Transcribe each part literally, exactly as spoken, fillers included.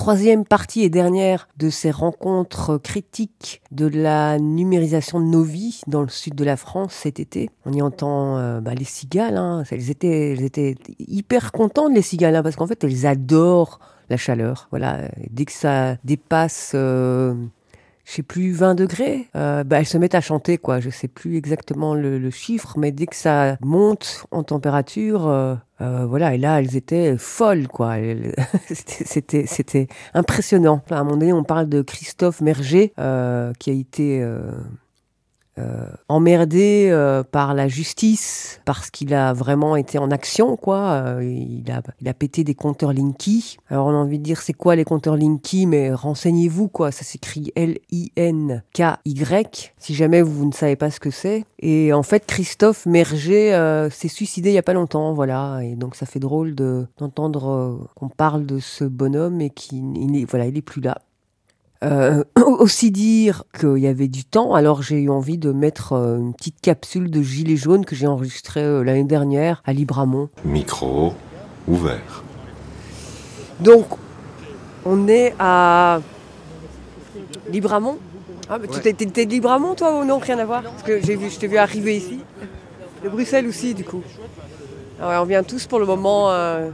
troisième partie et dernière de ces rencontres critiques de la numérisation de nos vies dans le sud de la France cet été. On y entend euh, bah, les cigales. Hein. Elles, étaient, elles étaient hyper contentes, les cigales, hein, parce qu'en fait, elles adorent la chaleur. Voilà. Dès que ça dépasse... Euh, je sais plus, vingt degrés, euh, bah, elles se mettent à chanter, quoi. Je sais plus exactement le, le chiffre, mais dès que ça monte en température, euh, euh, voilà, et là, elles étaient folles, quoi. Elles, c'était, c'était, c'était impressionnant. À un moment donné, on parle de Christophe Merget, euh, qui a été... Euh, Euh, emmerdé euh, par la justice parce qu'il a vraiment été en action, quoi. Euh, il a, il a pété des compteurs Linky. Alors on a envie de dire c'est quoi les compteurs Linky, mais renseignez-vous, quoi. Ça s'écrit L I N K Y si jamais vous ne savez pas ce que c'est. Et en fait Christophe Merget euh, s'est suicidé il y a pas longtemps, voilà. Et donc ça fait drôle de, d'entendre euh, qu'on parle de ce bonhomme et qu'il il est, voilà, il est plus là. Euh, aussi dire qu'il y avait du temps, alors j'ai eu envie de mettre euh, une petite capsule de Gilets jaunes que j'ai enregistrée euh, l'année dernière à Libramont. Micro ouvert. Donc, on est à Libramont. Ah, mais ouais. Tu t'es, t'es de Libramont, toi, ou non? Rien à voir? Parce que j'ai vu, je t'ai vu arriver ici. De Bruxelles aussi, du coup. Ah ouais, on vient tous pour le moment euh,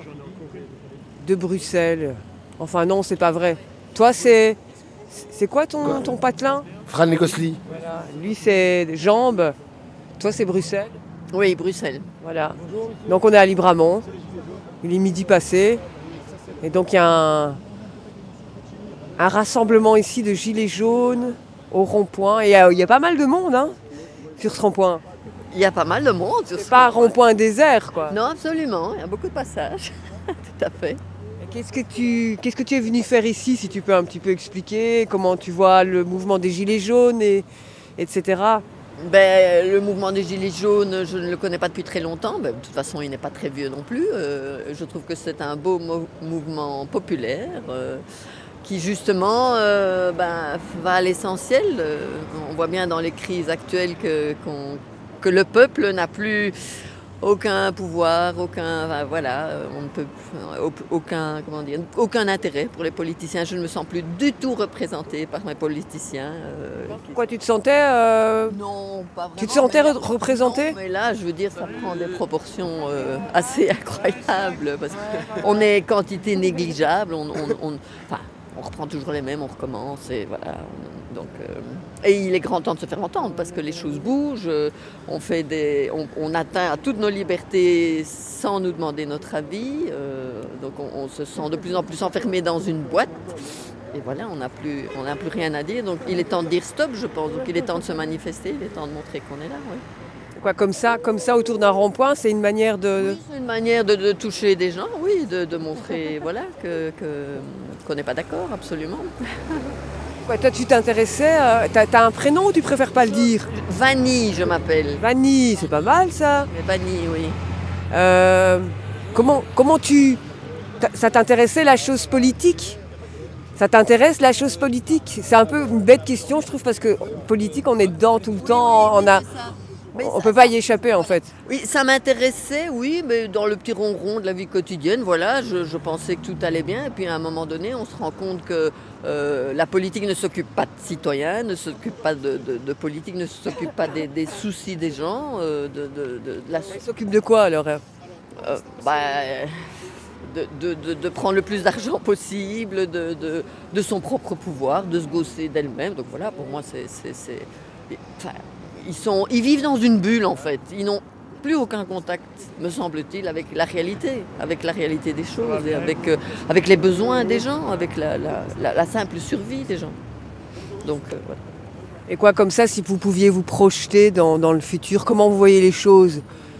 de Bruxelles. Enfin non, c'est pas vrai. Toi, c'est, c'est quoi ton, ton patelin? Fran Lecosli. Voilà. Lui, c'est Jambes. Toi, c'est Bruxelles. Oui, Bruxelles. Voilà. Donc, on est à Libramont. Il est midi passé. Et donc, il y a un, un rassemblement ici de gilets jaunes au rond-point. Et il y a, il y a pas mal de monde hein, sur ce rond-point. Il y a pas mal de monde sur ce C'est pas un rond-point désert, quoi. Non, absolument. Il y a beaucoup de passages. Tout à fait. Qu'est-ce que, tu, qu'est-ce que tu es venu faire ici, si tu peux un petit peu expliquer comment tu vois le mouvement des Gilets jaunes, et, etc. Ben, le mouvement des Gilets jaunes, je ne le connais pas depuis très longtemps. Ben, de toute façon, il n'est pas très vieux non plus. Euh, je trouve que c'est un beau mo- mouvement populaire euh, qui, justement, euh, ben, va à l'essentiel. Euh, on voit bien dans les crises actuelles que, qu'on, que le peuple n'a plus... aucun pouvoir, aucun, enfin, voilà, on ne peut, aucun, comment dire, aucun intérêt pour les politiciens. Je ne me sens plus du tout représentée par mes politiciens. Euh, Pourquoi tu te sentais euh... Non, pas vraiment. Tu te sentais mais re- représentée? Mais là, je veux dire, ça prend des proportions euh, assez incroyables parce qu'on est quantité négligeable. On, on, on, enfin, on reprend toujours les mêmes, on recommence et voilà. On, donc, euh, et il est grand temps de se faire entendre parce que les choses bougent. On fait des, on, on atteint à toutes nos libertés sans nous demander notre avis. Euh, donc, on, on se sent de plus en plus enfermé dans une boîte. Et voilà, on n'a plus, on n'a plus rien à dire. Donc, il est temps de dire stop, je pense. Donc, il est temps de se manifester. Il est temps de montrer qu'on est là. Oui. Quoi, comme ça, comme ça autour d'un rond-point, c'est une manière de... Oui, c'est une manière de, de toucher des gens, oui, de, de montrer voilà, que, que, qu'on n'est pas d'accord, absolument. Quoi, toi, tu t'intéressais... Euh, t'as, t'as un prénom ou tu préfères pas le dire? Vanille, je m'appelle. Vanille, c'est pas mal, ça. Mais Vanille, oui. Euh, comment, comment tu... Ça t'intéressait, la chose politique? Ça t'intéresse, la chose politique? C'est un peu une bête question, je trouve, parce que politique, on est dedans tout le temps, on a... Mais on ne peut pas y échapper en fait. Oui, ça m'intéressait, oui, mais dans le petit ronron de la vie quotidienne, voilà, je, je pensais que tout allait bien. Et puis à un moment donné, on se rend compte que euh, la politique ne s'occupe pas de citoyens, ne s'occupe pas de, de, de politique, ne s'occupe pas des, des soucis des gens. Euh, de, de, de, de la... Elle s'occupe de quoi alors? euh, bah, de, de, de, de prendre le plus d'argent possible, de, de, de son propre pouvoir, de se gausser d'elle-même. Donc voilà, pour moi, c'est... c'est, c'est... Enfin, Ils, sont, ils vivent dans une bulle en fait, ils n'ont plus aucun contact, me semble-t-il, avec la réalité, avec la réalité des choses, et avec, euh, avec les besoins des gens, avec la, la, la, la simple survie des gens. Donc euh, voilà. Et quoi, comme ça, si vous pouviez vous projeter dans, dans le futur, comment vous voyez les choses?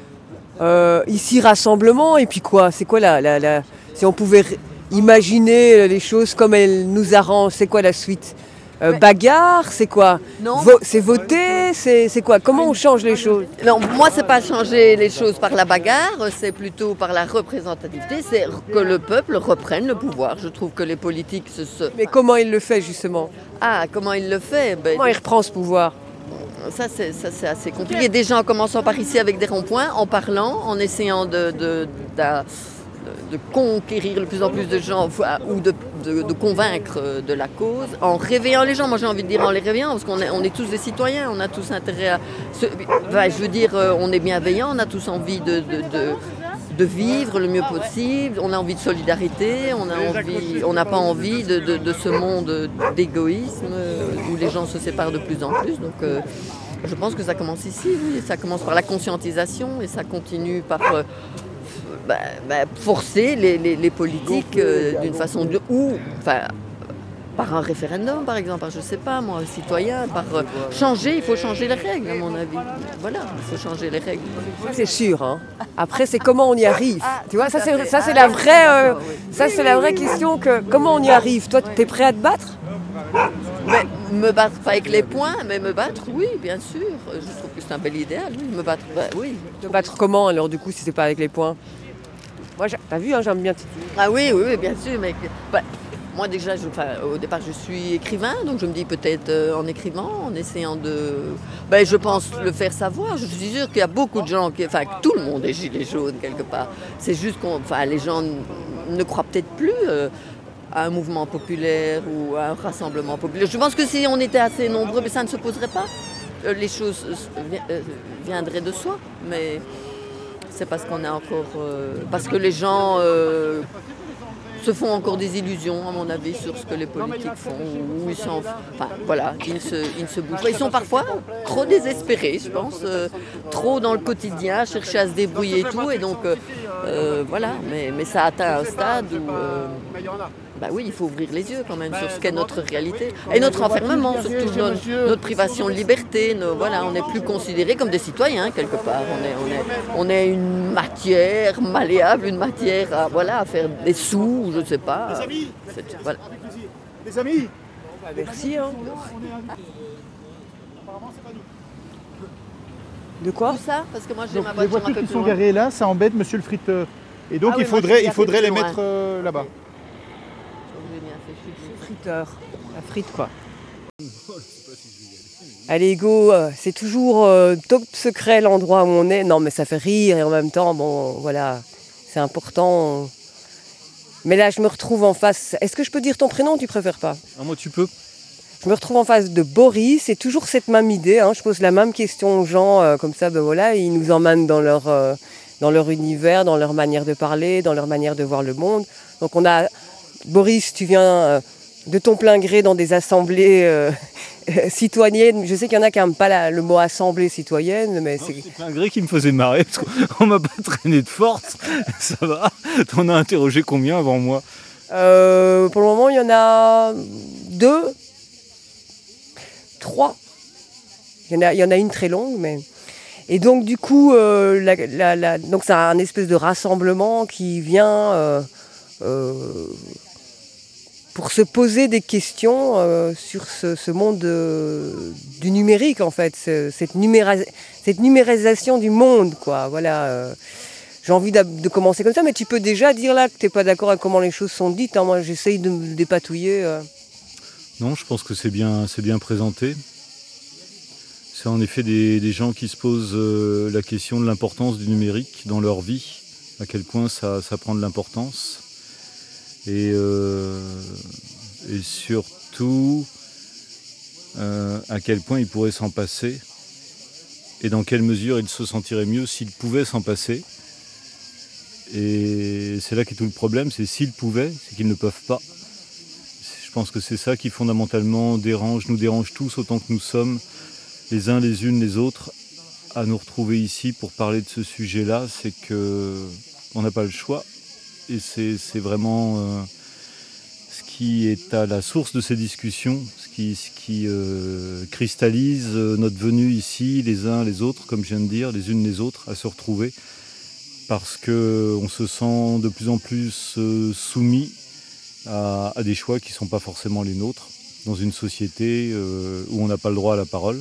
euh, Ici, rassemblement, et puis quoi? C'est quoi la, la, la... Si on pouvait r- imaginer les choses comme elles nous arrangent, c'est quoi la suite? Euh, bagarre, c'est quoi? Non. Vo- c'est voter, c'est, c'est quoi? Comment on change les choses? Non, moi, c'est pas changer les choses par la bagarre, c'est plutôt par la représentativité, c'est que le peuple reprenne le pouvoir. Je trouve que les politiques se... se... Mais comment il le fait justement? Ah, comment il le fait? Ben, Comment il reprend ce pouvoir? Ça c'est, ça, c'est assez compliqué. Déjà, en commençant par ici avec des ronds-points, en parlant, en essayant de... de, de, de de conquérir de plus en plus de gens ou de de, de convaincre de la cause, en réveillant les gens. Moi j'ai envie de dire en les réveillant, parce qu'on est, on est tous des citoyens, on a tous intérêt à... Se, enfin, je veux dire, on est bienveillants, on a tous envie de, de, de, de vivre le mieux possible, on a envie de solidarité, on a envie, on n'a pas envie de, de, de ce monde d'égoïsme où les gens se séparent de plus en plus. Donc euh, je pense que ça commence ici, oui. Ça commence par la conscientisation et ça continue par... Euh, Bah, bah, forcer les, les, les politiques euh, d'une façon de, ou enfin, par un référendum par exemple, par, je sais pas moi, citoyen, par euh, changer, il faut changer les règles à mon avis. Voilà, il faut changer les règles. Ça c'est sûr. Hein. Après c'est comment on y arrive. Tu vois, ça c'est ça c'est la vraie, euh, ça c'est la vraie question que comment on y arrive. Toi, t'es prêt à te battre? Mais me battre pas avec les poings, mais me battre, oui, bien sûr. Je trouve que c'est un bel idéal, oui, me battre, bah, oui. Te battre comment alors du coup si c'est pas avec les poings? Moi, t'as vu, hein, j'aime bien titiller. Ah oui, oui, oui, bien sûr, mais bah, moi déjà, je, enfin, au départ, je suis écrivain, donc je me dis peut-être euh, en écrivant, en essayant de... Ben, je pense le faire savoir. Je suis sûre qu'il y a beaucoup de gens, qui, enfin, que tout le monde est gilet jaune quelque part. C'est juste qu'on, enfin, les gens ne croient peut-être plus euh, à un mouvement populaire ou à un rassemblement populaire. Je pense que si on était assez nombreux, mais ça ne se poserait pas. Les choses euh, viendraient de soi, mais... C'est parce qu'on est encore, euh, parce que les gens euh, se font encore des illusions, à mon avis, sur ce que les politiques font. Ou ils sont, enfin, voilà, ils ne se, ils ne se bougent pas. Ils sont parfois trop désespérés, je pense, euh, trop dans le quotidien, chercher à se débrouiller et tout. Et donc, euh, euh, voilà. Mais, mais ça atteint un stade où, euh, bah oui, il faut ouvrir les yeux quand même sur ce qu'est notre réalité et notre enfermement, surtout notre, notre privation de liberté. Nos, voilà, on n'est plus considérés comme des citoyens quelque part. On est, on est, on est une matière malléable, une matière à, voilà, à faire des sous, je ne sais pas. Les amis, c'est, voilà. Les amis, merci. Hein. De quoi ça? Parce que moi j'ai donc, ma les voiture un voitures peu qui plus sont loin. garées là, ça embête monsieur le friteur. Et donc Ah oui, il moi, je faudrait, suis il faudrait les un peu plus mettre loin. euh, là-bas. J'ai bien fait chuter. friteur? La frite quoi. Allez go, euh, c'est toujours euh, top secret l'endroit où on est. Non mais ça fait rire et en même temps, bon voilà, c'est important. Mais là je me retrouve en face. Est-ce que je peux dire ton prénom ou tu préfères pas? Ah, moi tu peux. Je me retrouve en face de Boris, c'est toujours cette même idée, hein. Je pose la même question aux gens, euh, comme ça, ben voilà, ils nous emmènent dans leur, euh, dans leur univers, dans leur manière de parler, dans leur manière de voir le monde. Donc on a, Boris, tu viens euh, de ton plein gré dans des assemblées euh, citoyennes. Je sais qu'il y en a qui n'aiment pas la, le mot assemblée citoyenne, mais Non, c'est... c'est plein gré qui me faisait marrer, parce qu'on m'a pas traîné de force, ça va. T'en as interrogé combien avant moi? Euh, pour le moment, il y en a deux. Trois. Il y en a, il y en a une très longue, mais... Et donc, du coup, euh, la, la, la... donc, c'est un espèce de rassemblement qui vient euh, euh, pour se poser des questions euh, sur ce, ce monde euh, du numérique, en fait, ce, cette, numéra... cette numérisation du monde, quoi. Voilà. Euh... J'ai envie de, de commencer comme ça, mais tu peux déjà dire là que tu n'es pas d'accord avec comment les choses sont dites. Hein. Moi, j'essaye de me dépatouiller. Euh... Non, je pense que c'est bien, c'est bien présenté. C'est en effet des, des gens qui se posent euh, la question de l'importance du numérique dans leur vie, à quel point ça, ça prend de l'importance. Et, euh, et surtout, euh, à quel point ils pourraient s'en passer et dans quelle mesure ils se sentiraient mieux s'ils pouvaient s'en passer. Et c'est là qu'est tout le problème, c'est s'ils pouvaient, c'est qu'ils ne peuvent pas. Je pense que c'est ça qui fondamentalement dérange, nous dérange tous autant que nous sommes, les uns les unes les autres, à nous retrouver ici pour parler de ce sujet-là, c'est qu'on n'a pas le choix. Et c'est, c'est vraiment euh, ce qui est à la source de ces discussions, ce qui, ce qui euh, cristallise notre venue ici, les uns les autres, comme je viens de dire, les unes les autres, à se retrouver, parce qu'on se sent de plus en plus euh, soumis À, à des choix qui ne sont pas forcément les nôtres, dans une société euh, où on n'a pas le droit à la parole.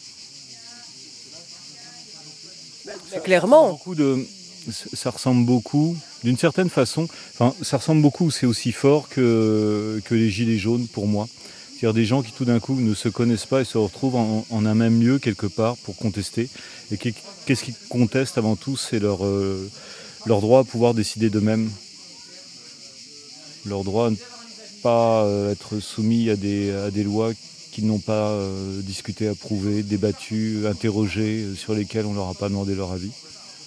Clairement. Beaucoup de, ça ressemble beaucoup, d'une certaine façon, enfin, ça ressemble beaucoup, c'est aussi fort que, que les gilets jaunes pour moi. C'est-à-dire des gens qui tout d'un coup ne se connaissent pas et se retrouvent en, en un même lieu quelque part pour contester. Et qu'est-ce qu'ils contestent avant tout? C'est leur, euh, leur droit à pouvoir décider d'eux-mêmes. Leur droit pas euh, être soumis à des, à des lois qu'ils n'ont pas euh, discuté, approuvé, débattu, interrogé, euh, sur lesquelles on ne leur a pas demandé leur avis.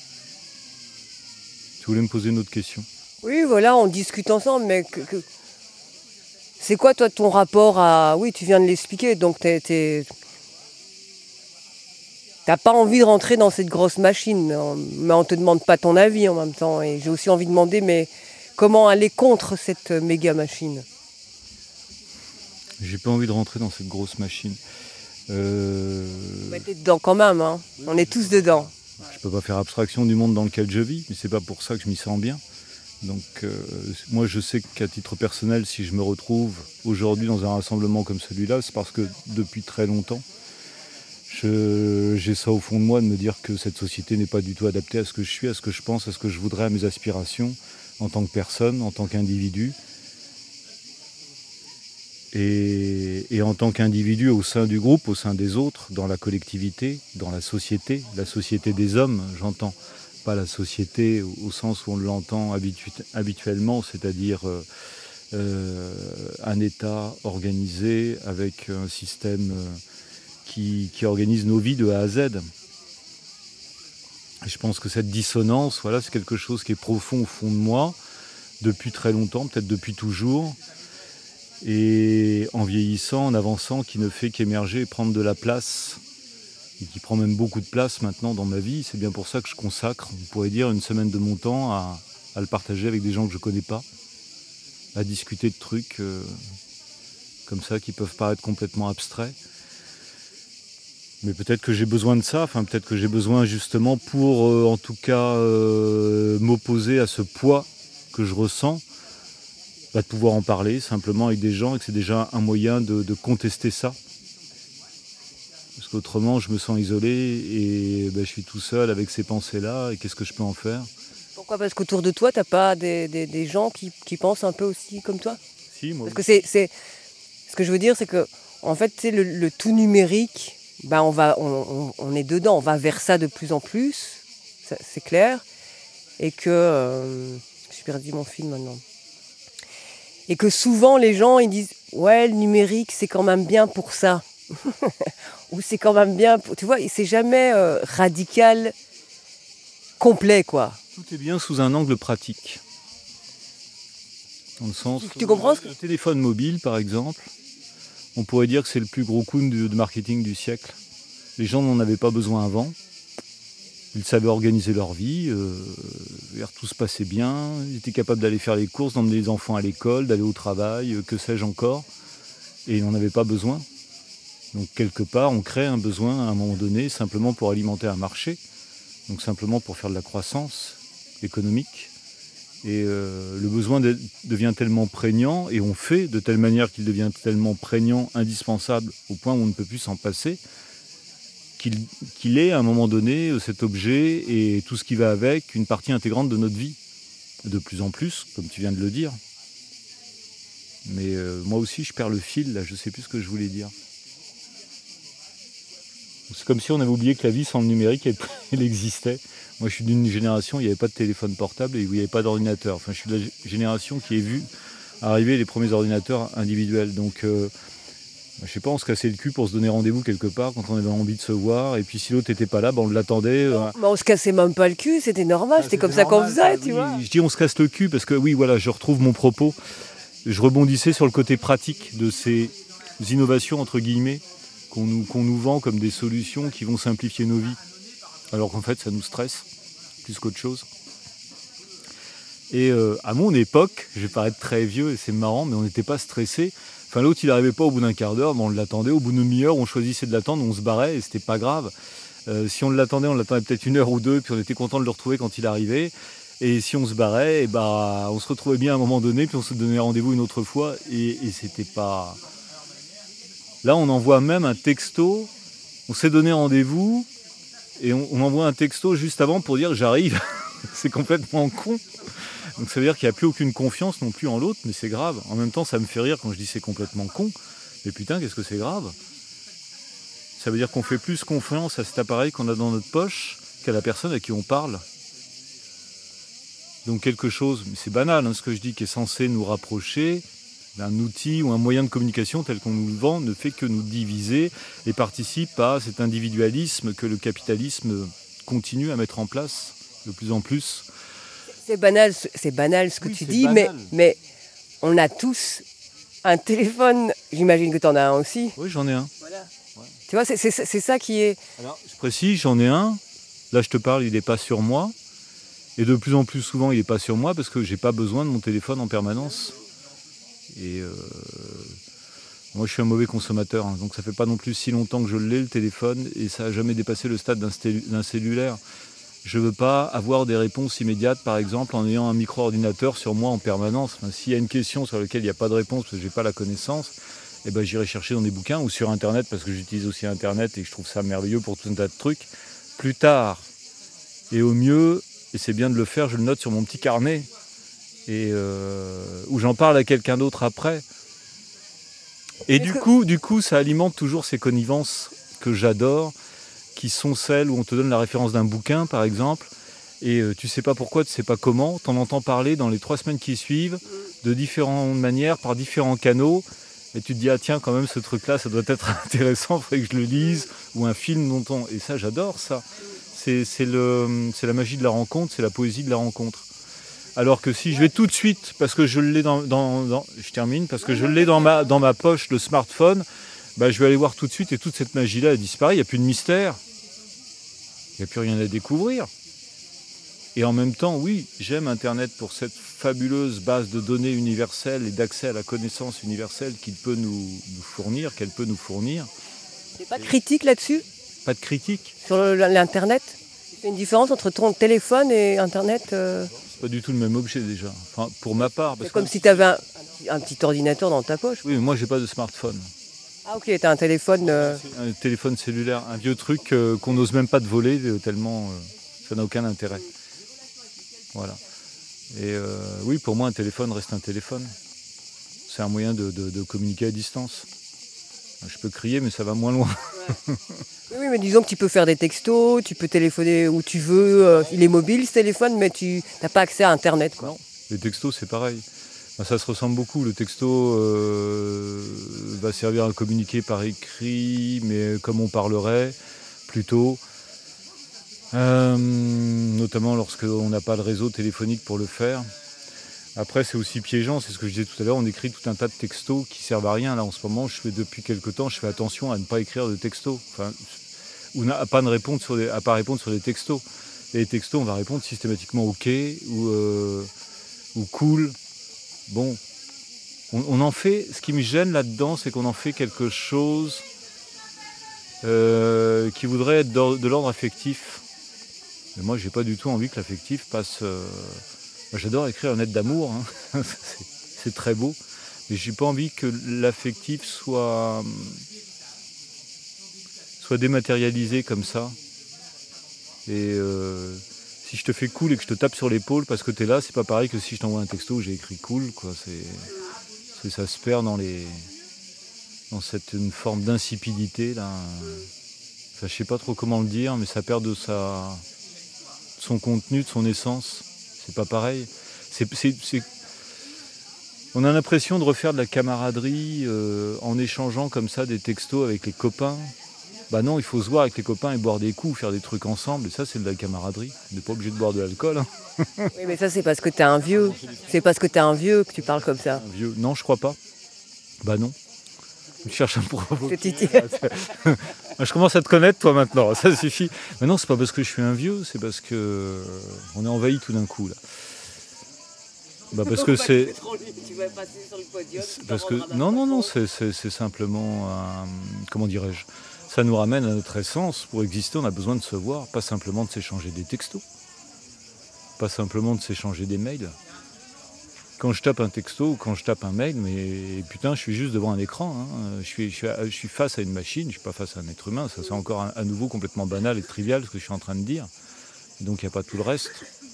Tu voulais me poser une autre question? Oui, voilà, on discute ensemble, mais que, que- c'est quoi toi ton rapport à... Oui, tu viens de l'expliquer, donc t'es, t'es- t'as pas envie de rentrer dans cette grosse machine, hein, mais on te demande pas ton avis en même temps. Et j'ai aussi envie de demander, mais comment aller contre cette méga machine? J'ai pas envie de rentrer dans cette grosse machine. Euh, Bah, t'es dedans quand même, hein. On est tous dedans. Je peux pas faire abstraction du monde dans lequel je vis, mais c'est pas pour ça que je m'y sens bien. Donc euh, moi je sais qu'à titre personnel, si je me retrouve aujourd'hui dans un rassemblement comme celui-là, c'est parce que depuis très longtemps, je- j'ai ça au fond de moi de me dire que cette société n'est pas du tout adaptée à ce que je suis, à ce que je pense, à ce que je voudrais, à mes aspirations en tant que personne, en tant qu'individu. Et, et en tant qu'individu au sein du groupe, au sein des autres, dans la collectivité, dans la société, la société des hommes, j'entends, pas la société au, au sens où on l'entend habitu- habituellement, c'est-à-dire euh, euh, un État organisé avec un système euh, qui, qui organise nos vies de A à Z. Et je pense que cette dissonance, voilà, c'est quelque chose qui est profond au fond de moi, depuis très longtemps, peut-être depuis toujours. Et en vieillissant, en avançant, qui ne fait qu'émerger et prendre de la place, et qui prend même beaucoup de place maintenant dans ma vie. C'est bien pour ça que je consacre, on pourrait dire, une semaine de mon temps à, à le partager avec des gens que je ne connais pas, à discuter de trucs euh, comme ça qui peuvent paraître complètement abstraits. Mais peut-être que j'ai besoin de ça, enfin peut-être que j'ai besoin justement pour, euh, en tout cas, euh, m'opposer à ce poids que je ressens, bah, de pouvoir en parler simplement avec des gens et que c'est déjà un moyen de, de contester ça. Parce qu'autrement, je me sens isolé et bah, je suis tout seul avec ces pensées-là et qu'est-ce que je peux en faire? Pourquoi? Parce qu'autour de toi, t'as pas des, des- des gens qui, qui pensent un peu aussi comme toi? Si, moi, Parce que c'est, c'est- ce que je veux dire, c'est que en fait, c'est le, le tout numérique. Ben, on va, on, on- on est dedans, on va vers ça de plus en plus, ça, c'est clair. Et que euh, j'ai perdu mon fil maintenant. Et que souvent les gens ils disent ouais, le numérique c'est quand même bien pour ça. Ou c'est quand même bien pour... Tu vois, c'est jamais euh, radical, complet quoi. tout est bien sous un angle pratique. Dans le sens, Tu comprends ce que... le téléphone mobile, par exemple, on pourrait dire que c'est le plus gros coup de, de marketing du siècle. Les gens n'en avaient pas besoin avant. Ils savaient organiser leur vie, euh, tout se passait bien, ils étaient capables d'aller faire les courses, d'emmener les enfants à l'école, d'aller au travail, euh, que sais-je encore, et ils n'en avaient pas besoin. Donc quelque part, on crée un besoin à un moment donné, simplement pour alimenter un marché, donc simplement pour faire de la croissance économique. Et euh, le besoin de, devient tellement prégnant, et on fait de telle manière qu'il devient tellement prégnant, indispensable, au point où on ne peut plus s'en passer, qu'il, qu'il est à un moment donné cet objet et tout ce qui va avec une partie intégrante de notre vie. De plus en plus, comme tu viens de le dire. Mais euh, moi aussi je perds le fil, là, je ne sais plus ce que je voulais dire. C'est comme si on avait oublié que la vie sans le numérique, elle, elle existait. Moi je suis d'une génération où il n'y avait pas de téléphone portable et où il n'y avait pas d'ordinateur. Enfin je suis de la génération qui a vu arriver les premiers ordinateurs individuels. Donc euh, je sais pas, on se cassait le cul pour se donner rendez-vous quelque part quand on avait envie de se voir. Et puis si l'autre n'était pas là, ben on l'attendait. Euh... Mais on se cassait même pas le cul, c'était normal, Ah, c'était comme ça qu'on normal, faisait, ça, tu oui. vois. Je dis on se casse le cul parce que oui, voilà, je retrouve mon propos. Je rebondissais sur le côté pratique de ces innovations, entre guillemets, qu'on nous, qu'on nous vend comme des solutions qui vont simplifier nos vies. Alors qu'en fait, ça nous stresse plus qu'autre chose. Et euh, à mon époque, je vais paraître très vieux et c'est marrant, mais on n'était pas stressé. Enfin, l'autre, il n'arrivait pas au bout d'un quart d'heure, mais on l'attendait. Au bout d'une demi-heure, on choisissait de l'attendre, on se barrait et c'était pas grave. Euh, si on l'attendait, on l'attendait peut-être une heure ou deux, puis on était content de le retrouver quand il arrivait. Et si on se barrait, et bah, on se retrouvait bien à un moment donné, puis on se donnait rendez-vous une autre fois, et, et c'était pas... Là, on envoie même un texto, on s'est donné rendez-vous, et on, on envoie un texto juste avant pour dire « j'arrive ». C'est complètement con. Donc ça veut dire qu'il n'y a plus aucune confiance non plus en l'autre, mais c'est grave. En même temps, ça me fait rire quand je dis c'est complètement con. Mais putain, qu'est-ce que c'est grave? Ça veut dire qu'on fait plus confiance à cet appareil qu'on a dans notre poche qu'à la personne à qui on parle. Donc quelque chose, mais c'est banal hein, ce que je dis, qui est censé nous rapprocher, Un outil ou un moyen de communication tel qu'on nous le vend ne fait que nous diviser et participe à cet individualisme que le capitalisme continue à mettre en place de plus en plus. C'est banal, c'est banal ce que Oui, tu c'est dis, mais, banal. mais on a tous un téléphone. J'imagine que tu en as un aussi. Oui, j'en ai un. Tu vois, c'est, c'est, c'est ça qui est... Alors, je précise, j'en ai un. Là, je te parle, il n'est pas sur moi. Et de plus en plus souvent, il n'est pas sur moi parce que je n'ai pas besoin de mon téléphone en permanence. Et euh, moi, je suis un mauvais consommateur. Hein, donc, ça ne fait pas non plus si longtemps que je l'ai, le téléphone. Et ça n'a jamais dépassé le stade d'un, sté- d'un cellulaire. Je ne veux pas avoir des réponses immédiates, par exemple, en ayant un micro-ordinateur sur moi en permanence. Enfin, s'il y a une question sur laquelle il n'y a pas de réponse parce que je n'ai pas la connaissance, eh ben, j'irai chercher dans des bouquins ou sur Internet parce que j'utilise aussi Internet et que je trouve ça merveilleux pour tout un tas de trucs. Plus tard, et au mieux, et c'est bien de le faire, je le note sur mon petit carnet et euh, où j'en parle à quelqu'un d'autre après. Et du coup, du coup, ça alimente toujours ces connivences que j'adore, qui sont celles où on te donne la référence d'un bouquin, par exemple, et euh, tu sais pas pourquoi, tu sais pas comment, t'en entends parler dans les trois semaines qui suivent, de différentes manières, par différents canaux, et tu te dis, ah tiens, quand même, ce truc-là, ça doit être intéressant, il faudrait que je le lise, ou un film dont on... Et ça, j'adore ça. C'est, c'est, le, c'est la magie de la rencontre, c'est la poésie de la rencontre. Alors que si je vais tout de suite, parce que je l'ai dans, dans, dans je termine, parce que je l'ai dans ma, dans ma poche, le smartphone, bah, je vais aller voir tout de suite et toute cette magie-là, elle disparaît, il n'y a plus de mystère. Il n'y a plus rien à découvrir. Et en même temps, oui, j'aime Internet pour cette fabuleuse base de données universelle et d'accès à la connaissance universelle qu'il peut nous, nous fournir, qu'elle peut nous fournir. C'est pas de critique là-dessus, Pas de critique. sur le- l'Internet? Tu fais une différence entre ton téléphone et Internet euh, C'est pas du tout le même objet déjà. Enfin, pour ma part. Parce C'est comme que- si tu avais un, un petit ordinateur dans ta poche. Oui, mais moi, j'ai pas de smartphone. Ah ok, t'as un téléphone... euh, Un téléphone cellulaire, un vieux truc euh, qu'on n'ose même pas te voler euh, tellement euh, ça n'a aucun intérêt. Voilà. Et euh, oui, pour moi, un téléphone reste un téléphone. C'est un moyen de, de- de communiquer à distance. Je peux crier, mais ça va moins loin. Oui, oui, mais disons que tu peux faire des textos, tu peux téléphoner où tu veux. euh, il est mobile ce téléphone, mais tu n'as pas accès à Internet, quoi. Non, les textos, c'est pareil. Ben, ça se ressemble beaucoup. Le texto euh, va servir à communiquer par écrit, mais comme on parlerait, plutôt. Euh, notamment lorsqu'on n'a pas le réseau téléphonique pour le faire. Après, c'est aussi piégeant, c'est ce que je disais tout à l'heure, on écrit tout un tas de textos qui servent à rien. Là, en ce moment, je fais depuis quelque temps, je fais attention à ne pas écrire de textos. Enfin, ou à pas, ne répondre sur des, à pas répondre sur des textos. Et les textos, on va répondre systématiquement OK ou, euh, ou cool. Bon, on, on en fait, ce qui me gêne là-dedans, c'est qu'on en fait quelque chose euh, qui voudrait être d'or- de l'ordre affectif. Mais moi, j'ai pas du tout envie que l'affectif passe... euh, Moi, j'adore écrire une lettre d'amour, hein. c'est, c'est très beau, mais j'ai pas envie que l'affectif soit, soit dématérialisé comme ça. Et euh, si je te fais cool et que je te tape sur l'épaule parce que tu es là, c'est pas pareil que si je t'envoie un texto où j'ai écrit cool, quoi. C'est, c'est, ça se perd dans, les, dans cette une forme d'insipidité, là. Enfin, je sais pas trop comment le dire, mais ça perd de, sa, de son contenu, de son essence. C'est pas pareil. C'est, c'est, c'est... On a l'impression de refaire de la camaraderie euh, en échangeant comme ça des textos avec les copains. Bah non, il faut se voir avec les copains et boire des coups, faire des trucs ensemble. Et ça, c'est de la camaraderie. On n'est pas obligé de boire de l'alcool. Hein. Oui, mais ça, c'est parce que t'es un vieux. C'est parce que t'es un vieux que tu parles comme ça. Un vieux. Non, je crois pas. Bah non. Je cherche un provoquer. Petit- Je commence à te connaître, toi, maintenant. Ça suffit. Mais non, c'est pas parce que je suis un vieux, c'est parce que on est envahi tout d'un coup, là. Bah parce que c'est... c'est parce que non, non, non, c'est, c'est, c'est simplement... un- comment dirais-je ? Ça nous ramène à notre essence. Pour exister, on a besoin de se voir, pas simplement de s'échanger des textos. Pas simplement de s'échanger des mails. Quand je tape un texto ou quand je tape un mail, mais putain, je suis juste devant un écran. Hein. Je, suis, je, suis, je suis face à une machine, je ne suis pas face à un être humain. Ça, c'est encore à nouveau complètement banal et trivial ce que je suis en train de dire. Donc, il n'y a pas tout le reste.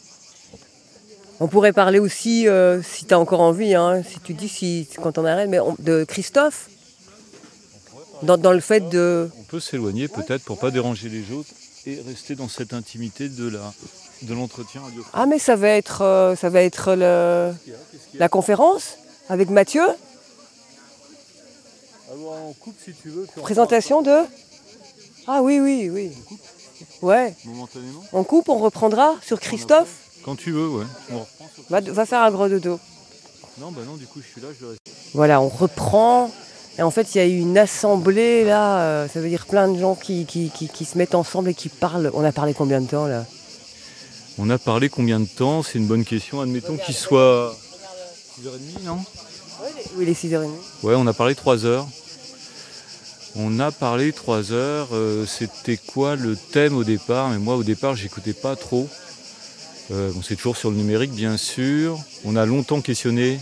On pourrait parler aussi, euh, si tu as encore envie, hein, si tu dis, si, quand on arrête, mais on- de Christophe, dans, dans le fait de... On peut s'éloigner peut-être pour ne pas déranger les autres et rester dans cette intimité de, la, de l'entretien radiophonique. Ah, mais ça va être, euh, ça va être le, la conférence avec Mathieu. Alors on coupe si tu veux. puis on Présentation de Ah oui, oui, oui. Ouais. reprend momentanément. On coupe, on reprendra sur Christophe. Quand tu veux, ouais. On reprend sur... Va, va faire un gros dodo. Non, bah non, du coup je suis là, je le reste. Voilà, on reprend. Et en fait, il y a eu une assemblée là. euh, ça veut dire plein de gens qui, qui, qui, qui se mettent ensemble et qui parlent. On a parlé combien de temps là? On a parlé combien de temps? C'est une bonne question. Admettons qu'il soit six heures trente, non? Oui, il est six heures trente. Ouais, on a parlé trois heures. On a parlé trois heures. Euh, c'était quoi le thème au départ? Mais moi, au départ, j'écoutais pas trop. Euh, bon, c'est toujours sur le numérique, bien sûr. On a longtemps questionné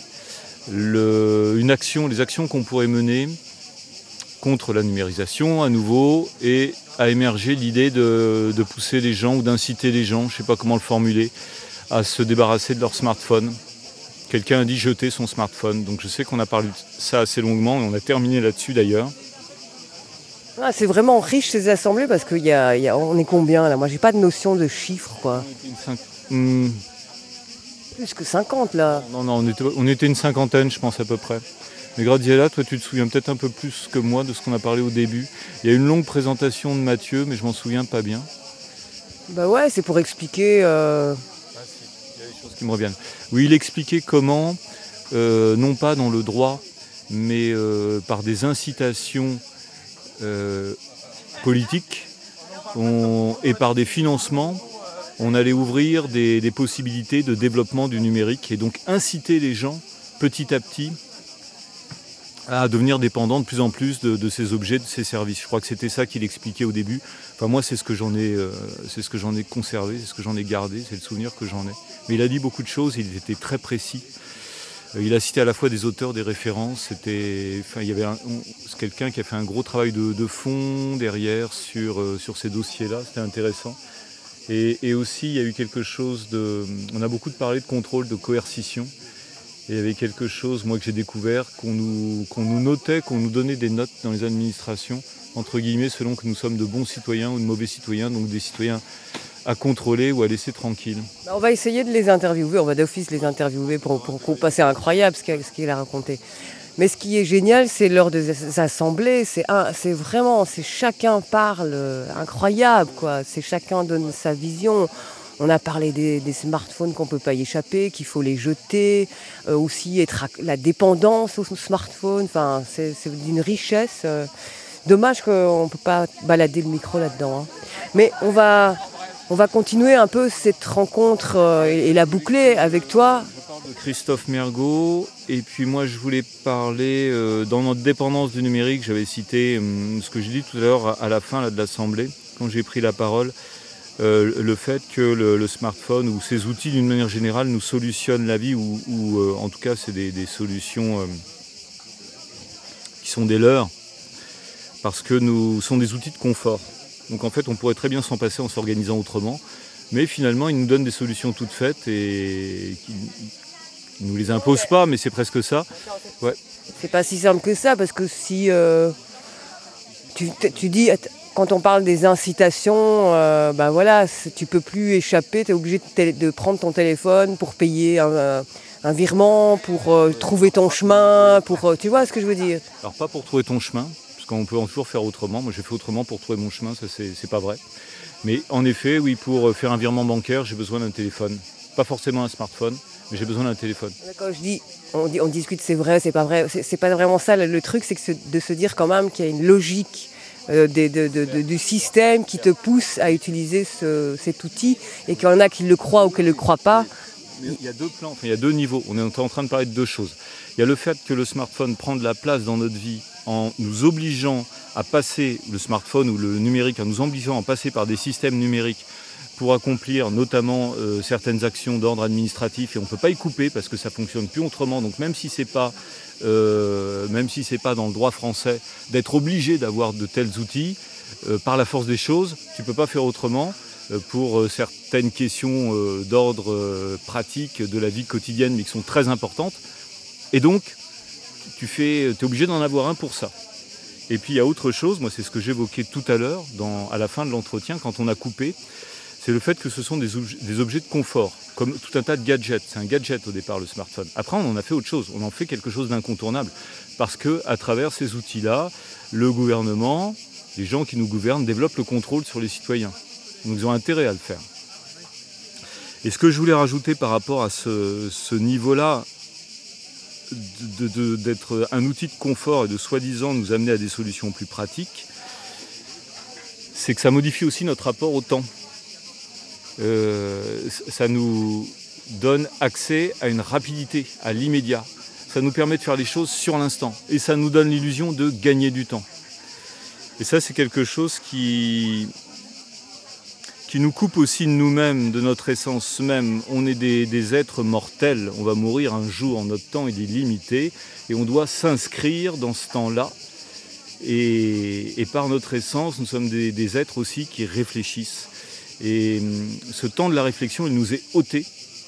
le, une action, les actions qu'on pourrait mener contre la numérisation à nouveau, et a émergé l'idée de, de pousser les gens ou d'inciter les gens, je ne sais pas comment le formuler, à se débarrasser de leur smartphone. Quelqu'un a dit jeter son smartphone. Donc je sais qu'on a parlé de ça assez longuement et on a terminé là-dessus d'ailleurs. Ah, c'est vraiment riche ces assemblées parce qu'on y a, il y a, on est combien là? Moi, j'ai pas de notion de chiffre quoi. On était une cinq... hmm, Plus que cinquante là. Non, non, on était, on était une cinquantaine, je pense à peu près. Mais Graziella, toi tu te souviens peut-être un peu plus que moi de ce qu'on a parlé au début. Il y a une longue présentation de Mathieu, mais je m'en souviens pas bien. Bah ouais, c'est pour expliquer. Euh... Ah si, il y a des choses qui me reviennent. Oui, il expliquait comment, euh, non pas dans le droit, mais euh, par des incitations euh, politiques on, et par des financements, on allait ouvrir des, des possibilités de développement du numérique et donc inciter les gens petit à petit à devenir dépendants de plus en plus de, de ces objets, de ces services. Je crois que c'était ça qu'il expliquait au début. Enfin moi c'est ce que j'en ai, euh, c'est ce que j'en ai conservé, c'est ce que j'en ai gardé, c'est le souvenir que j'en ai. Mais il a dit beaucoup de choses, il était très précis. Euh, il a cité à la fois des auteurs, des références. C'était, enfin il y avait un, on, c'est quelqu'un qui a fait un gros travail de, de fond derrière sur euh, sur ces dossiers-là. C'était intéressant. Et, et aussi il y a eu quelque chose de, on a beaucoup parlé de contrôle, de coercition. Et il y avait quelque chose, moi, que j'ai découvert, qu'on nous, qu'on nous notait, qu'on nous donnait des notes dans les administrations, entre guillemets, selon que nous sommes de bons citoyens ou de mauvais citoyens, donc des citoyens à contrôler ou à laisser tranquilles. On va essayer de les interviewer, on va d'office les interviewer pour, pour, pour passer incroyable ce qu'il, ce qu'il a raconté. Mais ce qui est génial, c'est lors des assemblées, c'est, un, c'est vraiment, c'est chacun parle, euh, incroyable, quoi. C'est chacun donne sa vision. On a parlé des, des smartphones qu'on ne peut pas y échapper, qu'il faut les jeter, euh, aussi être à, la dépendance aux smartphones, enfin, c'est, c'est d'une richesse. Euh, dommage qu'on ne peut pas balader le micro là-dedans. Hein. Mais on va, on va continuer un peu cette rencontre euh, et, et la boucler avec toi. Je parle de Christophe Mergot, et puis moi je voulais parler, euh, dans notre dépendance du numérique, j'avais cité euh, ce que j'ai dit tout à l'heure à la fin là, de l'Assemblée, quand j'ai pris la parole. Euh, le fait que le, le smartphone ou ces outils d'une manière générale nous solutionnent la vie ou, ou euh, en tout cas c'est des, des solutions euh, qui sont des leurs parce que nous sont des outils de confort. Donc en fait on pourrait très bien s'en passer en s'organisant autrement, mais finalement ils nous donnent des solutions toutes faites et qui ne nous les imposent pas, mais c'est presque ça. Ouais. C'est pas si simple que ça parce que si euh, tu, tu dis... Quand on parle des incitations, euh, ben voilà, tu peux plus échapper, tu es obligé de, tél- de prendre ton téléphone pour payer un, un virement, pour euh, trouver ton chemin, pour, euh, tu vois ce que je veux dire? Alors pas pour trouver ton chemin, parce qu'on peut toujours faire autrement. Moi j'ai fait autrement pour trouver mon chemin, ça c'est, c'est pas vrai. Mais en effet, oui, pour faire un virement bancaire, j'ai besoin d'un téléphone. Pas forcément un smartphone, mais j'ai besoin d'un téléphone. Quand je dis, on, dit, on discute, c'est vrai, c'est pas vrai, c'est, c'est pas vraiment ça. Le truc, c'est que c'est de se dire quand même qu'il y a une logique Euh, de, de, de, de, du système qui te pousse à utiliser ce, cet outil et qu'il y en a qui le croient ou qui ne le croient pas. Mais il y a deux plans, enfin, il y a deux niveaux. On est en train de parler de deux choses. Il y a le fait que le smartphone prend de la place dans notre vie en nous obligeant à passer, le smartphone ou le numérique, en nous obligeant à passer par des systèmes numériques pour accomplir notamment euh, certaines actions d'ordre administratif et on ne peut pas y couper parce que ça ne fonctionne plus autrement. Donc même si c'est pas Euh, même si ce n'est pas dans le droit français, d'être obligé d'avoir de tels outils, euh, par la force des choses, tu ne peux pas faire autrement euh, pour euh, certaines questions euh, d'ordre euh, pratique de la vie quotidienne, mais qui sont très importantes. Et donc, tu fais, tu es obligé d'en avoir un pour ça. Et puis il y a autre chose, moi c'est ce que j'évoquais tout à l'heure, dans, à la fin de l'entretien, quand on a coupé, c'est le fait que ce sont des, obje- des objets de confort, comme tout un tas de gadgets. C'est un gadget au départ, le smartphone. Après, on en a fait autre chose, on en fait quelque chose d'incontournable. Parce qu'à travers ces outils-là, le gouvernement, les gens qui nous gouvernent, développent le contrôle sur les citoyens. Donc ils ont intérêt à le faire. Et ce que je voulais rajouter par rapport à ce, ce niveau-là, de, de, d'être un outil de confort et de soi-disant nous amener à des solutions plus pratiques, c'est que ça modifie aussi notre rapport au temps. Euh, ça nous donne accès à une rapidité, à l'immédiat. Ça nous permet de faire les choses sur l'instant. Et ça nous donne l'illusion de gagner du temps. Et ça, c'est quelque chose qui, qui nous coupe aussi de nous-mêmes, de notre essence même. On est des, des êtres mortels. On va mourir un jour. Notre temps il est limité. Et on doit s'inscrire dans ce temps-là. Et, et par notre essence, nous sommes des, des êtres aussi qui réfléchissent. Et ce temps de la réflexion, il nous est ôté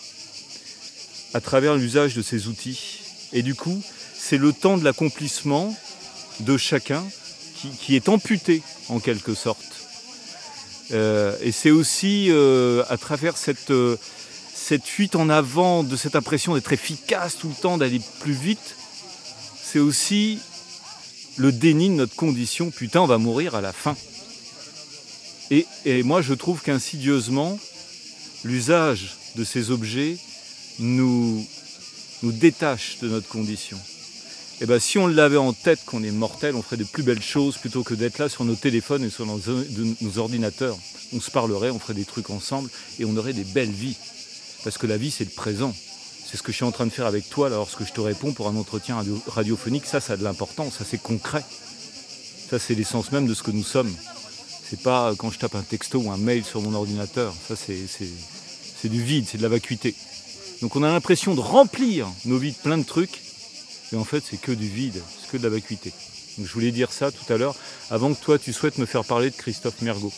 à travers l'usage de ces outils. Et du coup, c'est le temps de l'accomplissement de chacun qui, qui est amputé en quelque sorte. Euh, et c'est aussi euh, à travers cette, euh, cette fuite en avant, de cette impression d'être efficace tout le temps, d'aller plus vite, c'est aussi le déni de notre condition. Putain, on va mourir à la fin. Et, et moi, je trouve qu'insidieusement, l'usage de ces objets nous, nous détache de notre condition. Et ben, si on l'avait en tête qu'on est mortel, on ferait de plus belles choses plutôt que d'être là sur nos téléphones et sur nos, nos ordinateurs. On se parlerait, on ferait des trucs ensemble et on aurait des belles vies. Parce que la vie, c'est le présent. C'est ce que je suis en train de faire avec toi lorsque je te réponds pour un entretien radio, radiophonique. Ça, ça a de l'importance, ça c'est concret. Ça, c'est l'essence même de ce que nous sommes. C'est pas quand je tape un texto ou un mail sur mon ordinateur. Ça, c'est, c'est, c'est du vide, c'est de la vacuité. Donc on a l'impression de remplir nos vies de plein de trucs, et en fait c'est que du vide, c'est que de la vacuité. Donc je voulais dire ça tout à l'heure, avant que toi tu souhaites me faire parler de Christophe Mergot.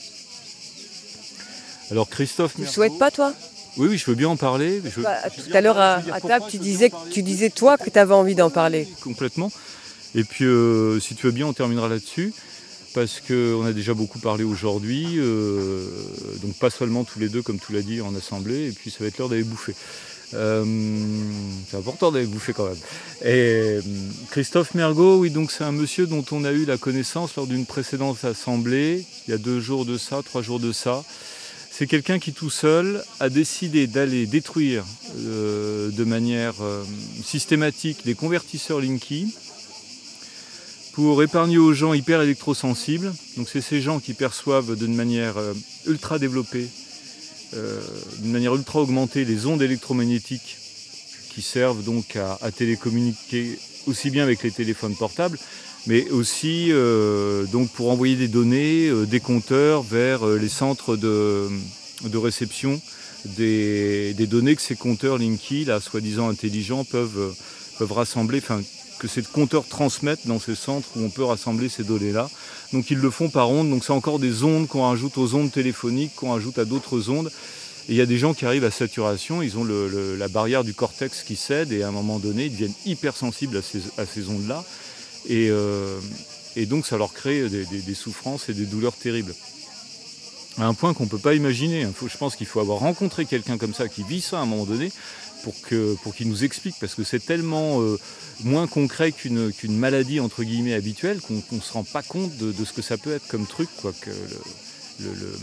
Alors Christophe Tu ne Mergot... souhaites pas, toi? Oui, oui, je veux bien en parler. Je... Bah, tout à l'heure à, à table, tu disais, tu disais toi que tu avais envie d'en parler. Complètement. Et puis euh, si tu veux bien, on terminera là-dessus. Parce qu'on a déjà beaucoup parlé aujourd'hui, euh, donc pas seulement tous les deux, comme tu l'as dit, en assemblée, et puis ça va être l'heure d'aller bouffer. Euh, c'est important d'aller bouffer quand même. Et Christophe Mergot, oui, donc c'est un monsieur dont on a eu la connaissance lors d'une précédente assemblée, il y a deux jours de ça, trois jours de ça. C'est quelqu'un qui tout seul a décidé d'aller détruire euh, de manière euh, systématique les convertisseurs Linky, pour épargner aux gens hyper électrosensibles. Donc c'est ces gens qui perçoivent d'une manière euh, ultra développée, euh, d'une manière ultra augmentée, les ondes électromagnétiques qui servent donc à, à télécommuniquer aussi bien avec les téléphones portables, mais aussi euh, donc pour envoyer des données, euh, des compteurs vers euh, les centres de, de réception des, des données que ces compteurs Linky, là, soi-disant intelligents, peuvent, euh, peuvent rassembler, enfin, que ces compteurs transmettent dans ces centres où on peut rassembler ces données-là. Donc ils le font par ondes, donc c'est encore des ondes qu'on rajoute aux ondes téléphoniques, qu'on rajoute à d'autres ondes. Et il y a des gens qui arrivent à saturation, ils ont le, le, la barrière du cortex qui cède et à un moment donné, ils deviennent hypersensibles à ces, à ces ondes-là. Et, euh, et donc ça leur crée des, des, des souffrances et des douleurs terribles. À un point qu'on ne peut pas imaginer. Faut, je pense qu'il faut avoir rencontré quelqu'un comme ça qui vit ça à un moment donné pour, que, pour qu'il nous explique, parce que c'est tellement euh, moins concret qu'une, qu'une maladie entre guillemets habituelle qu'on ne se rend pas compte de, de ce que ça peut être comme truc, quoi, que le, le, le,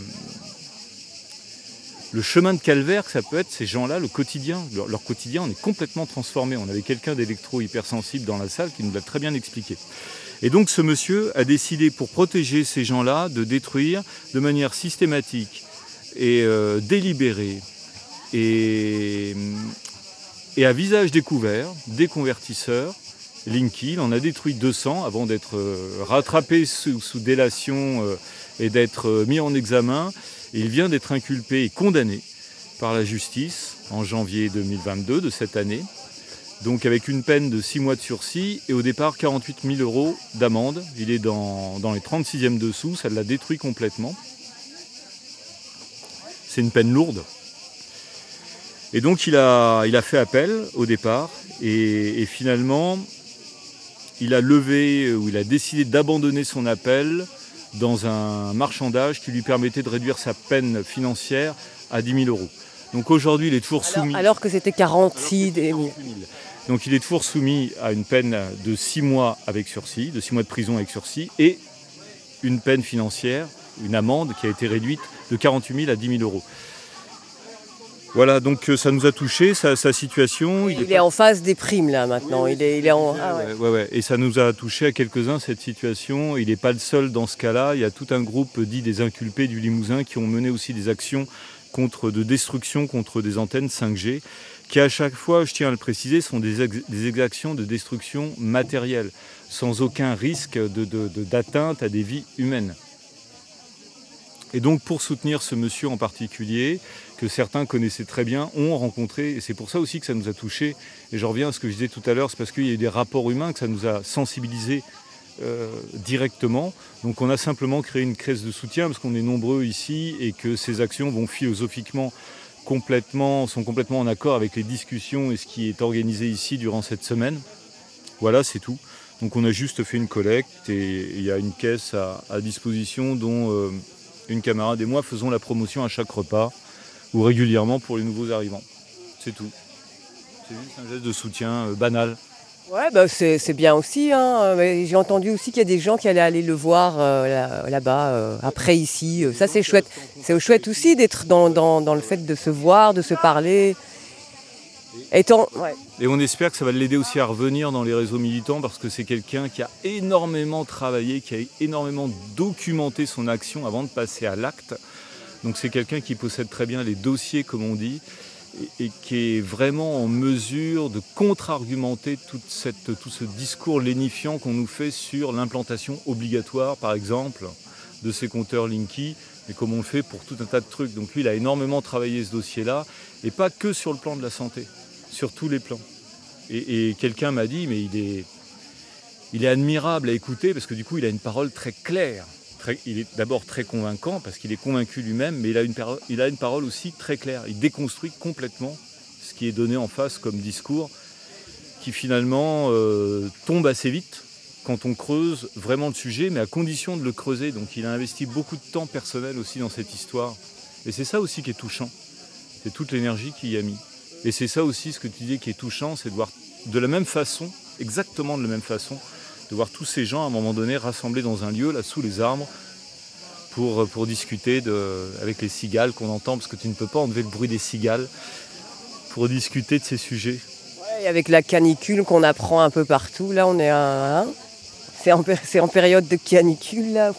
le chemin de calvaire que ça peut être, ces gens-là, le quotidien, leur, leur quotidien, on est complètement transformé. On avait quelqu'un d'électro-hypersensible dans la salle qui nous l'a très bien expliqué. Et donc ce monsieur a décidé, pour protéger ces gens-là, de détruire de manière systématique et euh, délibérée et, et à visage découvert des convertisseurs Linky. Il en a détruit deux cents avant d'être euh, rattrapé sous, sous délation euh, et d'être euh, mis en examen. Et il vient d'être inculpé et condamné par la justice en janvier deux mille vingt-deux de cette année. Donc avec une peine de six mois de sursis et au départ quarante-huit mille euros d'amende. Il est dans, dans les trente-sixième dessous, ça l'a détruit complètement. C'est une peine lourde. Et donc il a, il a fait appel au départ et, et finalement il a levé ou il a décidé d'abandonner son appel dans un marchandage qui lui permettait de réduire sa peine financière à dix mille euros. Donc aujourd'hui, il est toujours Alors, soumis... alors que c'était quarante-six des mille. Donc il est toujours soumis à une peine de six mois avec sursis, de six mois de prison avec sursis, et une peine financière, une amende qui a été réduite de quarante-huit mille à dix mille euros. Voilà, donc ça nous a touché, sa, sa situation. Il, il est, est en phase des primes là maintenant. Oui, il, est, il est en. Ah, ouais. Ouais, ouais. Et ça nous a touché à quelques-uns cette situation. Il n'est pas le seul dans ce cas-là. Il y a tout un groupe dit des inculpés du Limousin qui ont mené aussi des actions contre, de destruction contre des antennes cinq G, qui à chaque fois, je tiens à le préciser, sont des, ex, des exactions de destruction matérielle, sans aucun risque de, de, de, d'atteinte à des vies humaines. Et donc pour soutenir ce monsieur en particulier, que certains connaissaient très bien, ont rencontré, et c'est pour ça aussi que ça nous a touchés, et je reviens à ce que je disais tout à l'heure, c'est parce qu'il y a eu des rapports humains que ça nous a sensibilisés euh, directement. Donc on a simplement créé une caisse de soutien, parce qu'on est nombreux ici, et que ces actions vont philosophiquement complètement, sont complètement en accord avec les discussions et ce qui est organisé ici durant cette semaine. Voilà, c'est tout. Donc on a juste fait une collecte, et il y a une caisse à, à disposition dont... Euh, une camarade et moi faisons la promotion à chaque repas ou régulièrement pour les nouveaux arrivants. C'est tout. C'est juste un geste de soutien euh, banal. Ouais, bah c'est, c'est bien aussi. Hein. J'ai entendu aussi qu'il y a des gens qui allaient aller le voir euh, là, là-bas, euh, après ici. Ça, c'est chouette. C'est chouette aussi d'être dans, dans, dans le fait de se voir, de se parler. Étant... Ouais. Et on espère que ça va l'aider aussi à revenir dans les réseaux militants parce que c'est quelqu'un qui a énormément travaillé, qui a énormément documenté son action avant de passer à l'acte. Donc c'est quelqu'un qui possède très bien les dossiers, comme on dit, et, et qui est vraiment en mesure de contre-argumenter toute cette, tout ce discours lénifiant qu'on nous fait sur l'implantation obligatoire, par exemple, de ces compteurs Linky, mais comme on le fait pour tout un tas de trucs. Donc lui, il a énormément travaillé ce dossier-là, et pas que sur le plan de la santé, sur tous les plans. Et, et quelqu'un m'a dit, mais il est, il est admirable à écouter, parce que du coup, il a une parole très claire. Très, il est d'abord très convaincant, parce qu'il est convaincu lui-même, mais il a, une, il a une parole aussi très claire. Il déconstruit complètement ce qui est donné en face comme discours, qui finalement euh, tombe assez vite, quand on creuse vraiment le sujet, mais à condition de le creuser. Donc il a investi beaucoup de temps personnel aussi dans cette histoire. Et c'est ça aussi qui est touchant. C'est toute l'énergie qu'il y a mis. Et c'est ça aussi ce que tu disais qui est touchant, c'est de voir de la même façon, exactement de la même façon, de voir tous ces gens à un moment donné rassemblés dans un lieu, là sous les arbres, pour, pour discuter de, avec les cigales qu'on entend, parce que tu ne peux pas enlever le bruit des cigales, pour discuter de ces sujets. Ouais, et avec la canicule qu'on apprend un peu partout, là on est à... Hein C'est en, c'est en période de canicule, là.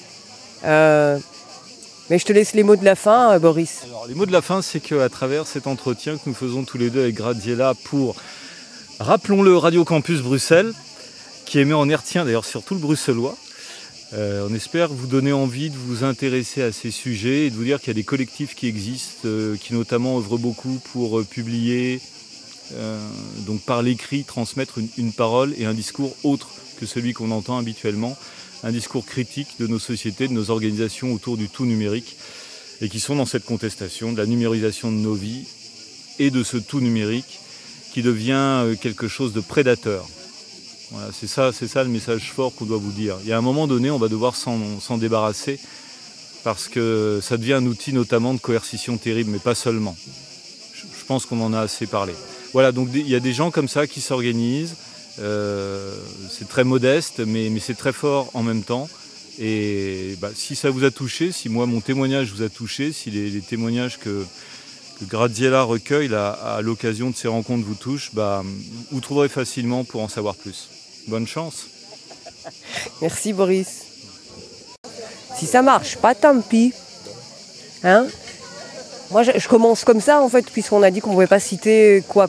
Euh, mais je te laisse les mots de la fin, Boris. Alors, les mots de la fin, c'est qu'à travers cet entretien que nous faisons tous les deux avec Graziella pour, rappelons-le, Radio Campus Bruxelles, qui émet en hertzien d'ailleurs sur tout le bruxellois, euh, on espère vous donner envie de vous intéresser à ces sujets et de vous dire qu'il y a des collectifs qui existent, euh, qui notamment œuvrent beaucoup pour euh, publier, euh, donc par l'écrit, transmettre une, une parole et un discours autre que celui qu'on entend habituellement, un discours critique de nos sociétés, de nos organisations autour du tout numérique, et qui sont dans cette contestation de la numérisation de nos vies et de ce tout numérique qui devient quelque chose de prédateur. Voilà, c'est ça, c'est ça le message fort qu'on doit vous dire. Il y a un moment donné, on va devoir s'en, s'en débarrasser parce que ça devient un outil notamment de coercition terrible, mais pas seulement. Je pense qu'on en a assez parlé. Voilà, donc il y a des gens comme ça qui s'organisent. Euh, c'est très modeste, mais, mais c'est très fort en même temps. Et bah, si ça vous a touché, si moi mon témoignage vous a touché, si les, les témoignages que, que Graziella recueille là, à l'occasion de ces rencontres vous touchent, bah, vous trouverez facilement pour en savoir plus. Bonne chance. Merci Boris. Si ça marche, pas tant pis. Hein ? Moi je, je commence comme ça en fait, puisqu'on a dit qu'on ne pouvait pas citer quoi.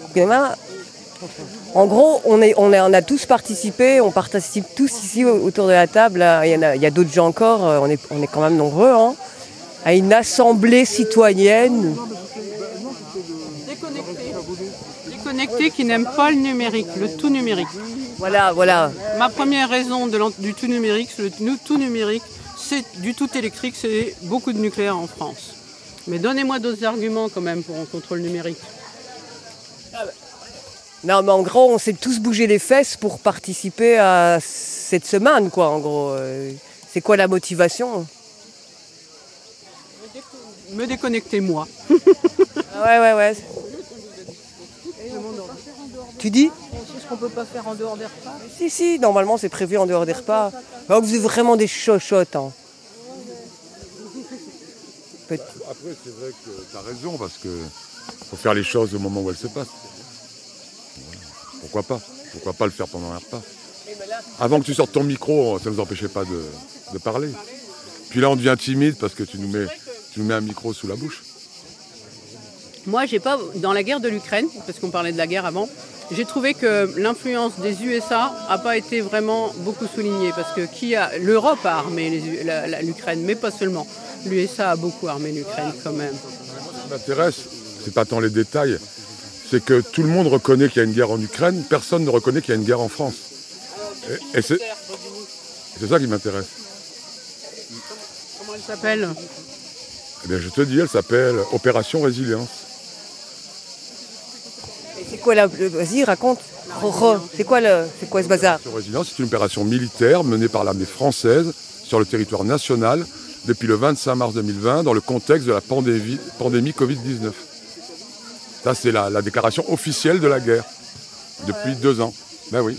En gros, on, est, on, est, on a tous participé, on participe tous ici autour de la table. Il y, en a, il y a d'autres gens encore, on est, on est quand même nombreux, hein, à une assemblée citoyenne. Déconnectés. Déconnectés qui n'aiment pas le numérique, le tout numérique. Voilà, voilà. Ma première raison de du tout numérique, le tout numérique, c'est du tout électrique, c'est beaucoup de nucléaire en France. Mais donnez-moi d'autres arguments quand même pour un contrôle numérique. Non, mais en gros, on s'est tous bougé les fesses pour participer à cette semaine, quoi, en gros. C'est quoi la motivation? Me déconnecter, moi. Ouais, ouais, ouais. Tu dis? C'est ce qu'on peut pas faire en dehors des repas. Si, si, normalement c'est prévu en dehors des repas. Bah, vous êtes vraiment des chochottes. Hein. Après, c'est vrai que tu as raison, parce que faut faire les choses au moment où elles se passent. Pourquoi pas? Pourquoi pas le faire pendant un repas? Avant que tu sortes ton micro, ça ne nous empêchait pas de, de parler. Puis là, on devient timide parce que tu nous mets, tu nous mets un micro sous la bouche. Moi, j'ai pas, dans la guerre de l'Ukraine, parce qu'on parlait de la guerre avant, j'ai trouvé que l'influence des U S A n'a pas été vraiment beaucoup soulignée, parce que qui a, l'Europe a armé les, la, la, l'Ukraine, mais pas seulement. L'U S A a beaucoup armé l'Ukraine quand même. Ce qui m'intéresse, c'est pas tant les détails, c'est que tout le monde reconnaît qu'il y a une guerre en Ukraine, personne ne reconnaît qu'il y a une guerre en France. Et, et c'est, c'est ça qui m'intéresse. Comment elle s'appelle? Eh bien, je te dis, elle s'appelle Opération Résilience. Et c'est quoi la... Vas-y, raconte. C'est quoi, le... c'est quoi ce bazar? Opération Résilience, c'est une opération militaire menée par l'armée française sur le territoire national depuis le vingt-cinq mars deux mille vingt dans le contexte de la pandémie, pandémie covid dix-neuf. Ça, c'est la, la déclaration officielle de la guerre depuis deux ans. Ben oui.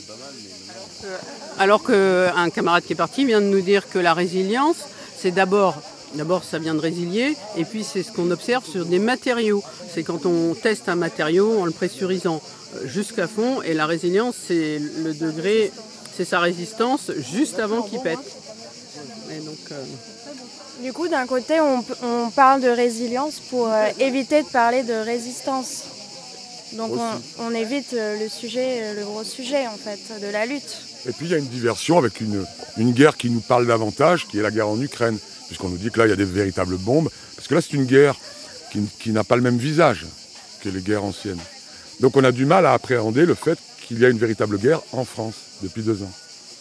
Alors qu'un camarade qui est parti vient de nous dire que la résilience, c'est d'abord, d'abord ça vient de résilier, et puis c'est ce qu'on observe sur des matériaux. C'est quand on teste un matériau en le pressurisant jusqu'à fond, et la résilience, c'est le degré, c'est sa résistance juste avant qu'il pète. Et donc, euh... Du coup, d'un côté, on, on parle de résilience pour euh, éviter de parler de résistance. Donc on, on évite le sujet, le gros sujet en fait, de la lutte. Et puis il y a une diversion avec une, une guerre qui nous parle davantage, qui est la guerre en Ukraine, puisqu'on nous dit que là il y a des véritables bombes, parce que là c'est une guerre qui, qui n'a pas le même visage que les guerres anciennes. Donc on a du mal à appréhender le fait qu'il y a une véritable guerre en France depuis deux ans.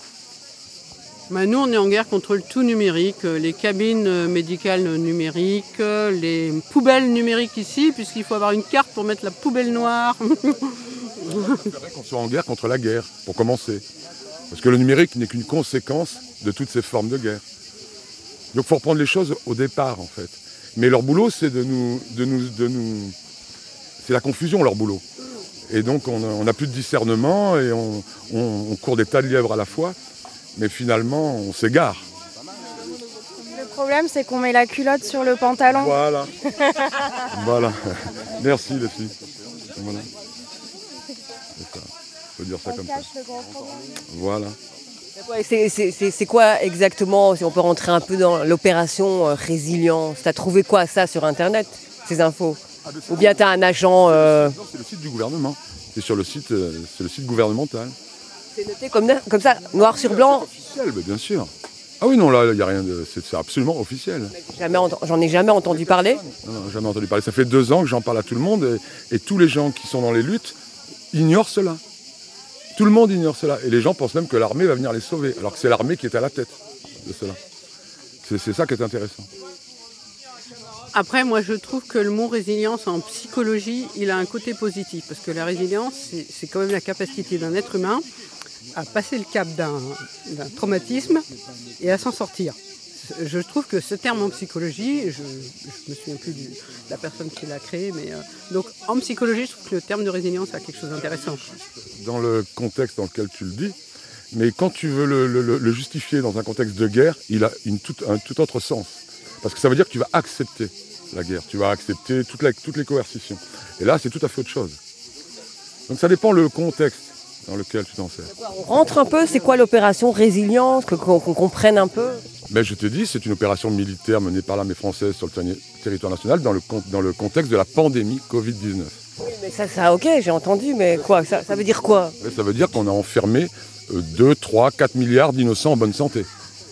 Bah nous, on est en guerre contre le tout numérique, les cabines médicales numériques, les poubelles numériques ici, puisqu'il faut avoir une carte pour mettre la poubelle noire. C'est vrai qu'on soit en guerre contre la guerre, pour commencer. Parce que le numérique n'est qu'une conséquence de toutes ces formes de guerre. Donc il faut reprendre les choses au départ, en fait. Mais leur boulot, c'est de nous... De nous, de nous... C'est la confusion, leur boulot. Et donc on n'a plus de discernement et on, on, on court des tas de lièvres à la fois. Mais finalement, on s'égare. Le problème, c'est qu'on met la culotte sur le pantalon. Voilà. Voilà. Merci, les filles. Voilà. C'est ça. On peut dire ça On comme cache ça. le gros problème. Voilà. C'est, c'est, c'est, c'est quoi exactement, si on peut rentrer un peu dans l'opération euh, Résilience? T'as trouvé quoi ça sur Internet, ces infos? Ah, Ou bien t'as un agent... Euh... Non, c'est le site du gouvernement. C'est sur le site, euh, c'est le site gouvernemental. C'est noté comme, comme ça, noir sur blanc? C'est officiel, bien sûr. Ah oui, non, là, il n'y a rien de... C'est, c'est absolument officiel. Jamais ent... J'en ai jamais entendu parler. Non, non, jamais entendu parler. Ça fait deux ans que j'en parle à tout le monde et, et tous les gens qui sont dans les luttes ignorent cela. Tout le monde ignore cela. Et les gens pensent même que l'armée va venir les sauver, alors que c'est l'armée qui est à la tête de cela. C'est, c'est ça qui est intéressant. Après, moi, je trouve que le mot résilience en psychologie, il a un côté positif. Parce que la résilience, c'est, c'est quand même la capacité d'un être humain à passer le cap d'un, d'un traumatisme et à s'en sortir. Je trouve que ce terme en psychologie, je ne me souviens plus du, de la personne qui l'a créé, mais euh, donc en psychologie, je trouve que le terme de résilience a quelque chose d'intéressant. Dans le contexte dans lequel tu le dis, mais quand tu veux le, le, le justifier dans un contexte de guerre, il a une tout, un tout autre sens. Parce que ça veut dire que tu vas accepter la guerre, tu vas accepter toute la, toutes les coercitions. Et là, c'est tout à fait autre chose. Donc ça dépend le contexte dans lequel tu t'en sers. On rentre un peu, c'est quoi l'opération Résilience, que, qu'on, qu'on comprenne un peu? Mais je te dis, c'est une opération militaire menée par l'armée française sur le ter- territoire national dans le, dans le contexte de la pandémie covid dix-neuf. Oui, mais ça, ça, ok, j'ai entendu, mais quoi, ça, ça veut dire quoi? Ça veut dire qu'on a enfermé deux, trois, quatre milliards d'innocents en bonne santé.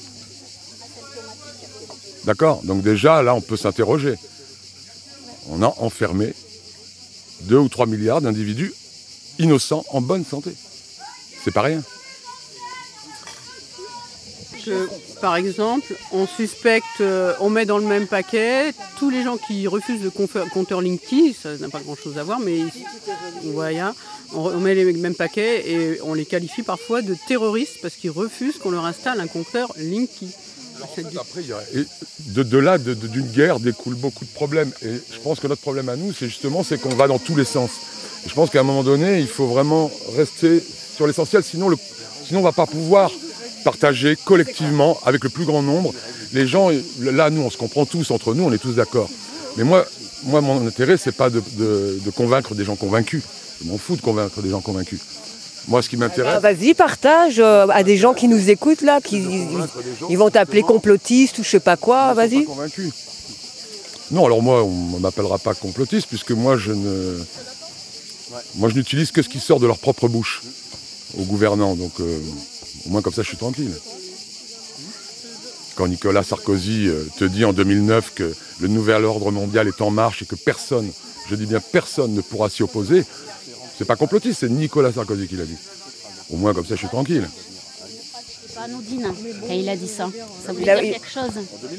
D'accord? Donc déjà, là, on peut s'interroger. On a enfermé deux ou trois milliards d'individus innocents en bonne santé. C'est pas rien. Que, par exemple, on suspecte, euh, on met dans le même paquet tous les gens qui refusent le confeur- compteur Linky, ça n'a pas grand-chose à voir, mais voilà, on, on met les mêmes paquets et on les qualifie parfois de terroristes parce qu'ils refusent qu'on leur installe un compteur Linky. En fait, après, il y a- et de, de là, de- de- d'une guerre découle beaucoup de problèmes. Et je pense que notre problème à nous, c'est justement c'est qu'on va dans tous les sens. Et je pense qu'à un moment donné, il faut vraiment rester sur l'essentiel, sinon, le, sinon on ne va pas pouvoir partager collectivement avec le plus grand nombre. Les gens, là, nous, on se comprend tous entre nous, on est tous d'accord. Mais moi, moi mon intérêt, c'est pas de, de- de convaincre des gens convaincus. Je m'en fous de convaincre des gens convaincus. Moi, ce qui m'intéresse... Ah, vas-y, partage euh, à des gens qui nous écoutent là, qui ils, ils vont t'appeler complotiste ou je sais pas quoi, Moi, je suis vas-y. pas convaincu. Non, alors moi, on ne m'appellera pas complotiste, puisque moi, je ne... Moi, je n'utilise que ce qui sort de leur propre bouche aux gouvernants. Donc, euh, au moins, comme ça, je suis tranquille. Quand Nicolas Sarkozy euh, te dit en deux mille neuf que le nouvel ordre mondial est en marche et que personne, je dis bien personne, ne pourra s'y opposer, c'est pas complotiste, c'est Nicolas Sarkozy qui l'a dit. Au moins, comme ça, je suis tranquille. C'est pas anodine quand il a dit ça. Ça voulait Il a- dire quelque chose.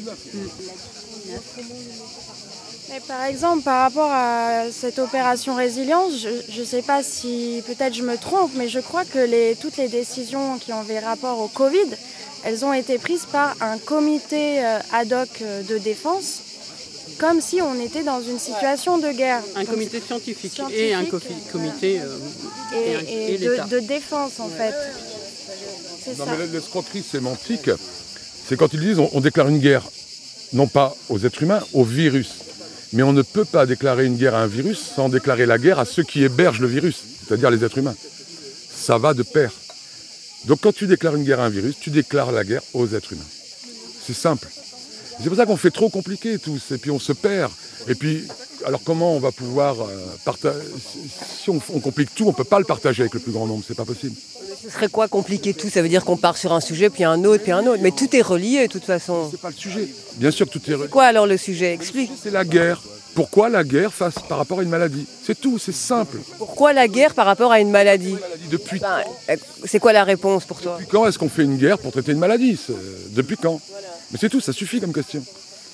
Mais par exemple, par rapport à cette opération résilience, je ne sais pas si peut-être je me trompe, mais je crois que les, toutes les décisions qui ont fait rapport au Covid, elles ont été prises par un comité euh, ad hoc euh, de défense, comme si on était dans une situation de guerre. Un Comme comité scientifique, scientifique, et un cofi- comité euh, et, un- et, et et l'État. de, de défense en fait. C'est Non, ça. mais l'escroquerie sémantique, c'est quand ils disent on, on déclare une guerre, non pas aux êtres humains, au virus. Mais on ne peut pas déclarer une guerre à un virus sans déclarer la guerre à ceux qui hébergent le virus, c'est-à-dire les êtres humains. Ça va de pair. Donc quand tu déclares une guerre à un virus, tu déclares la guerre aux êtres humains. C'est simple. C'est pour ça qu'on fait trop compliqué tous, et puis on se perd. Et puis, alors comment on va pouvoir euh, partager... Si on, on complique tout, on ne peut pas le partager avec le plus grand nombre, c'est pas possible. Ce serait quoi compliquer tout? Ça veut dire qu'on part sur un sujet, puis un autre, puis un autre. Mais tout est relié de toute façon. C'est pas le sujet. Bien sûr que tout est... C'est quoi alors le sujet? Explique. C'est la guerre. Pourquoi la guerre face par rapport à une maladie? C'est tout, c'est simple. Pourquoi la guerre par rapport à une maladie? Depuis, Ben, euh, c'est quoi la réponse pour toi? depuis quand est-ce qu'on fait une guerre pour traiter une maladie? C'est- Depuis quand? Mais c'est tout, ça suffit comme question.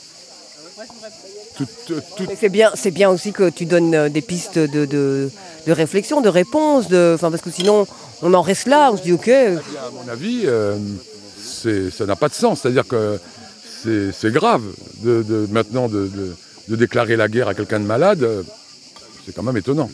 Tout, tout- tout- Mais c'est bien, c'est bien aussi que tu donnes euh, des pistes de, de, de réflexion, de réponse, de, enfin parce que sinon on en reste là, on se dit ok. euh, à mon avis, euh, c'est- ça n'a pas de sens. C'est-à-dire que c'est c'est grave de, de- maintenant de, de- de déclarer la guerre à quelqu'un de malade. euh, C'est quand même étonnant.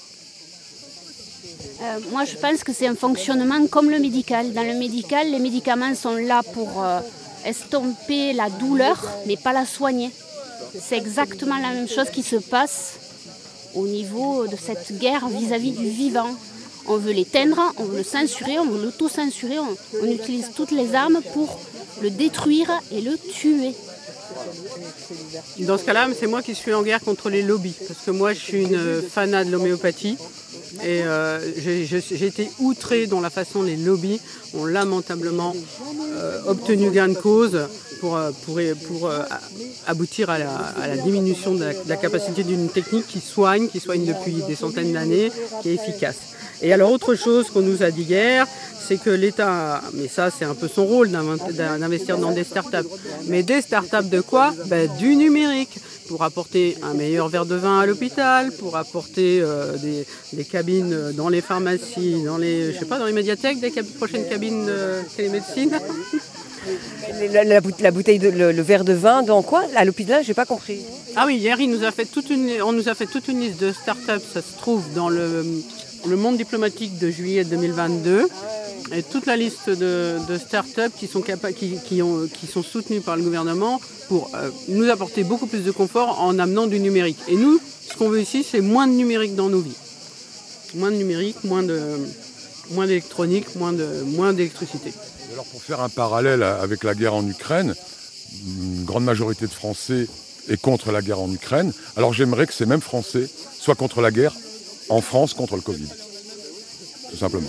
Euh, moi, je pense que c'est un fonctionnement comme le médical. Dans le médical, les médicaments sont là pour euh, estomper la douleur, mais pas la soigner. C'est exactement la même chose qui se passe au niveau de cette guerre vis-à-vis du vivant. On veut l'éteindre, on veut le censurer, on veut l'auto-censurer, on, on utilise toutes les armes pour le détruire et le tuer. Dans ce cas-là, c'est moi qui suis en guerre contre les lobbies, parce que moi je suis une fanat de l'homéopathie et euh, j'ai, j'ai- j'ai été outrée dans la façon dont les lobbies ont lamentablement euh, obtenu gain de cause pour, euh, pour, pour euh, aboutir à la, à la diminution de la, de la capacité d'une technique qui soigne, qui soigne depuis des centaines d'années, qui est efficace. Et alors autre chose qu'on nous a dit hier, c'est que l'État, mais ça c'est un peu son rôle d'investir dans des startups, mais des startups de quoi? Ben, du numérique, pour apporter un meilleur verre de vin à l'hôpital, pour apporter euh, des, des cabines dans les pharmacies, dans les, je sais pas, dans les médiathèques, des cab- prochaines cabines de télémédecine. La, la boute- la bouteille, de, le, le verre de vin dans quoi? À l'hôpital, j'ai pas compris. Ah oui, hier il nous a fait toute une, on nous a fait toute une liste de startups, ça se trouve dans le, le Monde diplomatique de juillet deux mille vingt-deux. Et toute la liste de, de start-up qui sont, capa- qui, qui, ont, qui sont soutenues par le gouvernement pour euh, nous apporter beaucoup plus de confort en amenant du numérique. Et nous, ce qu'on veut ici, c'est moins de numérique dans nos vies. Moins de numérique, moins de, moins d'électronique, moins de, moins d'électricité. Alors pour faire un parallèle avec la guerre en Ukraine, une grande majorité de Français est contre la guerre en Ukraine. Alors j'aimerais que ces mêmes Français soient contre la guerre en France contre le Covid. Tout simplement.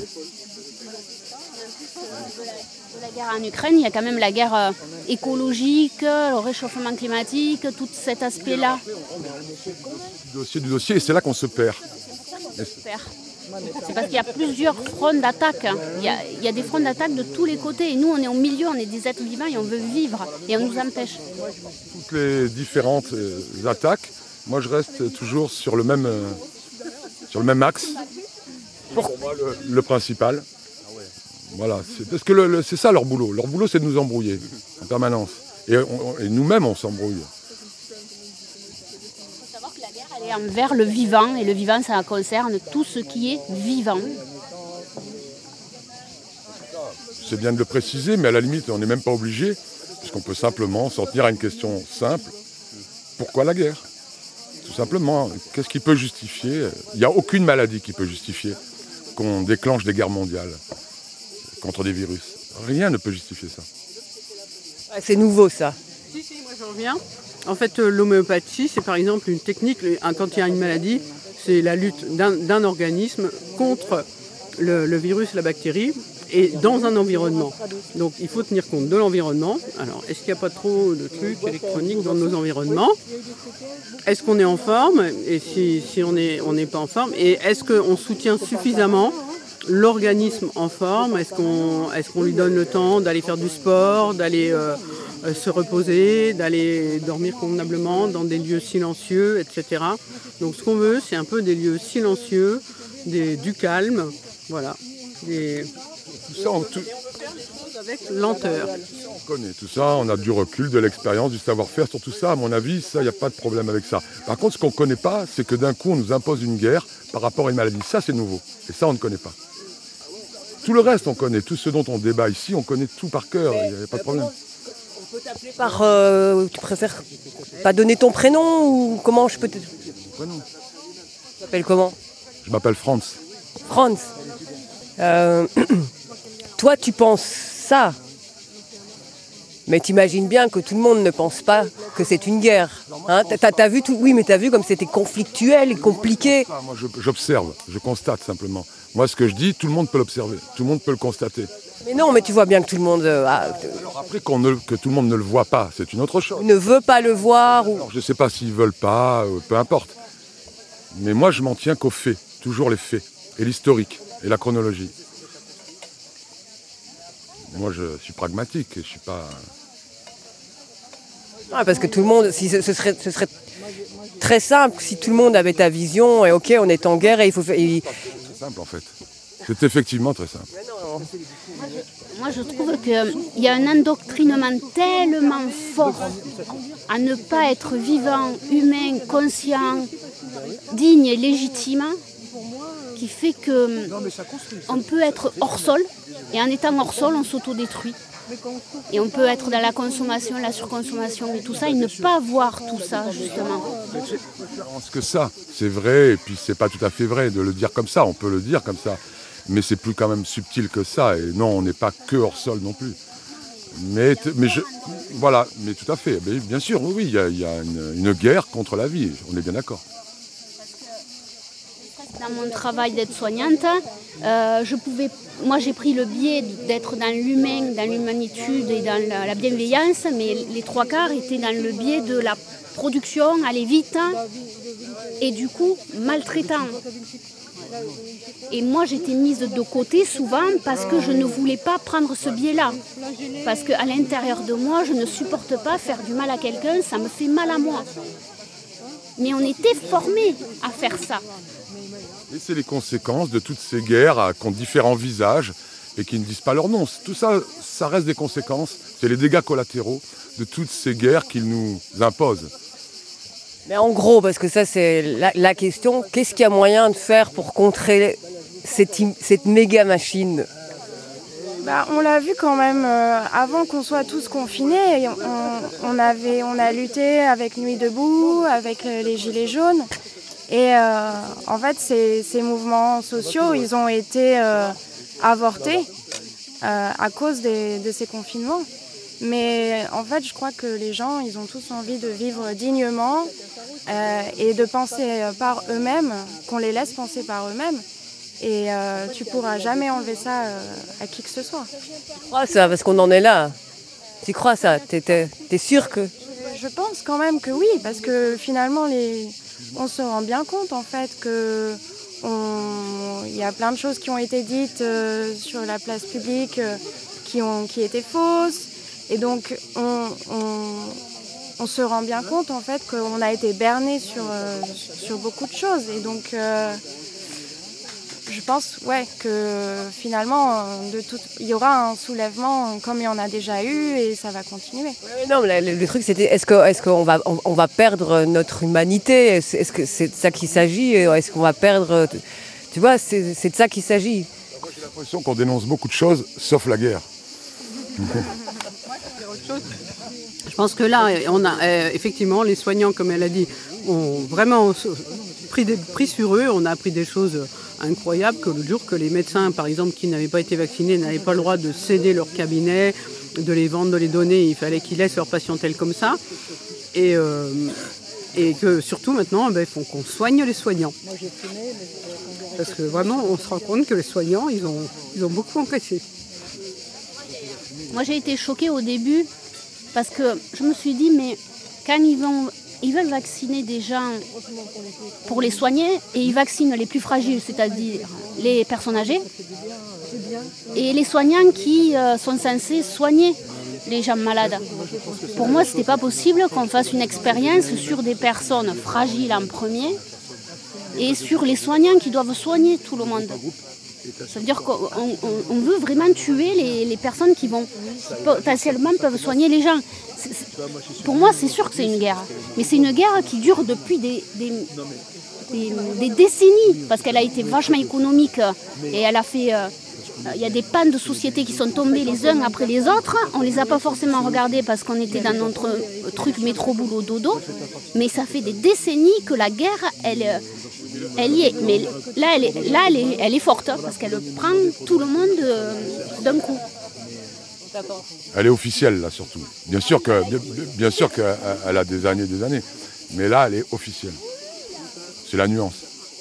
La guerre en Ukraine, il y a quand même la guerre euh, écologique, le réchauffement climatique, tout cet aspect-là. Le dossier du dossier, et c'est là qu'on se perd. Super. C'est parce qu'il y a plusieurs fronts d'attaque. Hein. Il y a, il y a des fronts d'attaque de tous les côtés. Et nous, on est au milieu, on est des êtres vivants et on veut vivre. Et on nous empêche. Toutes les différentes euh, attaques, moi je reste toujours sur le même, euh, sur le même axe. Pour moi, le, le principal. Voilà, c'est, parce que le, le, c'est ça leur boulot. Leur boulot, c'est de nous embrouiller en permanence. Et, on, et nous-mêmes, on s'embrouille. Il faut savoir que la guerre, elle est envers le vivant. Et le vivant, ça concerne tout ce qui est vivant. C'est bien de le préciser, mais à la limite, on n'est même pas obligé, puisqu'on peut simplement s'en tenir à une question simple. Pourquoi la guerre ? Tout simplement, qu'est-ce qui peut justifier ? Il n'y a aucune maladie qui peut justifier qu'on déclenche des guerres mondiales contre des virus. Rien ne peut justifier ça. Ouais, c'est nouveau ça. Si, si, moi j'en reviens. En fait, euh, l'homéopathie, c'est par exemple une technique, quand il y a une maladie, c'est la lutte d'un, d'un organisme contre le, le virus, la bactérie, et dans un environnement. Donc il faut tenir compte de l'environnement. Alors, est-ce qu'il n'y a pas trop de trucs électroniques dans nos environnements ? Est-ce qu'on est en forme ? Et si, si on n'est on n'est pas en forme ? Et est-ce qu'on soutient suffisamment l'organisme en forme ? Est-ce qu'on, est-ce qu'on lui donne le temps d'aller faire du sport, d'aller euh, euh, se reposer, d'aller dormir convenablement dans des lieux silencieux, et cetera. Donc ce qu'on veut, c'est un peu des lieux silencieux, des, du calme, voilà. Des... Tout ça, on, tout... avec lenteur. On connaît tout ça, on a du recul, de l'expérience, du savoir-faire sur tout ça. À mon avis, ça, il n'y a pas de problème avec ça. Par contre, ce qu'on ne connaît pas, c'est que d'un coup, on nous impose une guerre par rapport à une maladie. Ça, c'est nouveau. Et ça, on ne connaît pas. Tout le reste, on connaît. Tout ce dont on débat ici, on connaît tout par cœur. Il n'y a pas de problème. On peut t'appeler par... Euh, tu préfères pas donner ton prénom ou comment je peux te... Prénom. Tu t'appelles comment ? Je m'appelle Franz. Franz. Euh, toi, tu penses ça. Mais t'imagines bien que tout le monde ne pense pas que c'est une guerre. Hein, t'as, t'as vu tout, oui, mais t'as vu comme c'était conflictuel et compliqué. Moi, je, j'observe, je constate simplement. Moi, ce que je dis, tout le monde peut l'observer, tout le monde peut le constater. Mais non, mais tu vois bien que tout le monde euh, a, Alors après, qu'on ne, que tout le monde ne le voit pas, c'est une autre chose. ne veut pas le voir. Ou... Alors, je ne sais pas s'ils veulent pas, euh, peu importe. Mais moi, je m'en tiens qu'aux faits, toujours les faits, et l'historique, et la chronologie. Moi, je suis pragmatique, et je suis pas... Ouais, parce que tout le monde, si ce, ce, serait, ce serait très simple si tout le monde avait ta vision, et ok, on est en guerre et il faut faire... Et... C'est simple, en fait. C'est effectivement très simple. Moi, je trouve qu'il y a un endoctrinement tellement fort à ne pas être vivant, humain, conscient, digne et légitime, qui fait qu'on peut être hors sol, et en étant hors sol, on s'autodétruit. Et on peut être dans la consommation, la surconsommation, mais tout ça, et ne pas voir tout ça, justement. Je pense que ça, c'est vrai, et puis c'est pas tout à fait vrai de le dire comme ça, on peut le dire comme ça, mais c'est plus quand même subtil que ça, et non, on n'est pas que hors sol non plus. Mais, mais je, voilà, mais tout à fait, mais bien sûr, oui, il y a, il y a une, une guerre contre la vie, on est bien d'accord. Dans mon travail d'aide-soignante, euh, je pouvais, moi j'ai pris le biais d'être dans l'humain, dans l'humanitude et dans la, la bienveillance, mais les trois quarts étaient dans le biais de la production, aller vite et du coup maltraitant. Et moi j'étais mise de côté souvent parce que je ne voulais pas prendre ce biais-là. Parce qu'à l'intérieur de moi, je ne supporte pas faire du mal à quelqu'un, ça me fait mal à moi. Mais on était formés à faire ça. Et c'est les conséquences de toutes ces guerres qui ont différents visages et qui ne disent pas leur nom. Tout ça, ça reste des conséquences. C'est les dégâts collatéraux de toutes ces guerres qu'ils nous imposent. Mais en gros, parce que ça c'est la, la question, qu'est-ce qu'il y a moyen de faire pour contrer cette, cette méga machine ? Bah, on l'a vu quand même, euh, avant qu'on soit tous confinés, on, on, avait, on a lutté avec Nuit debout, avec les Gilets jaunes. Et euh, en fait, ces, ces mouvements sociaux, ils ont été euh, avortés euh, à cause des, de ces confinements. Mais en fait, je crois que les gens, ils ont tous envie de vivre dignement euh, et de penser par eux-mêmes, qu'on les laisse penser par eux-mêmes. Et euh, tu pourras jamais enlever ça euh, à qui que ce soit. Tu crois ça, parce qu'on en est là. Tu crois ça ? T'es, t'es, t'es sûr que... Je pense quand même que oui, parce que finalement, les... on se rend bien compte en fait que on... il y a plein de choses qui ont été dites euh, sur la place publique euh, qui, ont... qui étaient fausses. Et donc, on, on, on se rend bien compte, en fait, qu'on a été berné sur, euh, sur beaucoup de choses. Et donc, euh, je pense, ouais, que finalement, de tout... il y aura un soulèvement comme il y en a déjà eu et ça va continuer. Ouais, non, mais le, le truc, c'était, est-ce qu'on est-ce qu'on va, on, on va perdre notre humanité ? Est-ce, est-ce que c'est de ça qu'il s'agit ? Est-ce qu'on va perdre... Tu vois, c'est, c'est de ça qu'il s'agit. Moi, j'ai l'impression qu'on dénonce beaucoup de choses, sauf la guerre. Je pense que là, on a euh, effectivement les soignants, comme elle a dit, ont vraiment pris, des, pris sur eux. On a appris des choses incroyables, que le jour que les médecins, par exemple, qui n'avaient pas été vaccinés, n'avaient pas le droit de céder leur cabinet, de les vendre, de les donner. Il fallait qu'ils laissent leurs patients tels comme ça. Et, euh, et que surtout maintenant, ben, il faut qu'on soigne les soignants. Parce que vraiment, on se rend compte que les soignants, ils ont, ils ont beaucoup encaissé. Moi, j'ai été choquée au début parce que je me suis dit, mais quand ils, vont, ils veulent vacciner des gens pour les soigner et ils vaccinent les plus fragiles, c'est-à-dire les personnes âgées, et les soignants qui euh, sont censés soigner les gens malades. Pour moi, ce n'était pas possible qu'on fasse une expérience sur des personnes fragiles en premier et sur les soignants qui doivent soigner tout le monde. Ça veut dire qu'on on, on veut vraiment tuer les, les personnes qui vont qui potentiellement peuvent soigner les gens. C'est, c'est, pour moi, c'est sûr que c'est une guerre. Mais c'est une guerre qui dure depuis des, des, des, des décennies, parce qu'elle a été vachement économique et elle a fait... Euh, il y a des pannes de sociétés qui sont tombées les uns après les autres. On ne les a pas forcément regardées parce qu'on était dans notre truc métro boulot dodo. Mais ça fait des décennies que la guerre, elle... Elle y est, mais là, elle est, là, elle est, elle est forte, hein, parce qu'elle prend tout le monde euh, d'un coup. Elle est officielle, là, surtout. Bien sûr, que, bien, bien sûr qu'elle a des années et des années, mais là, elle est officielle. C'est la nuance.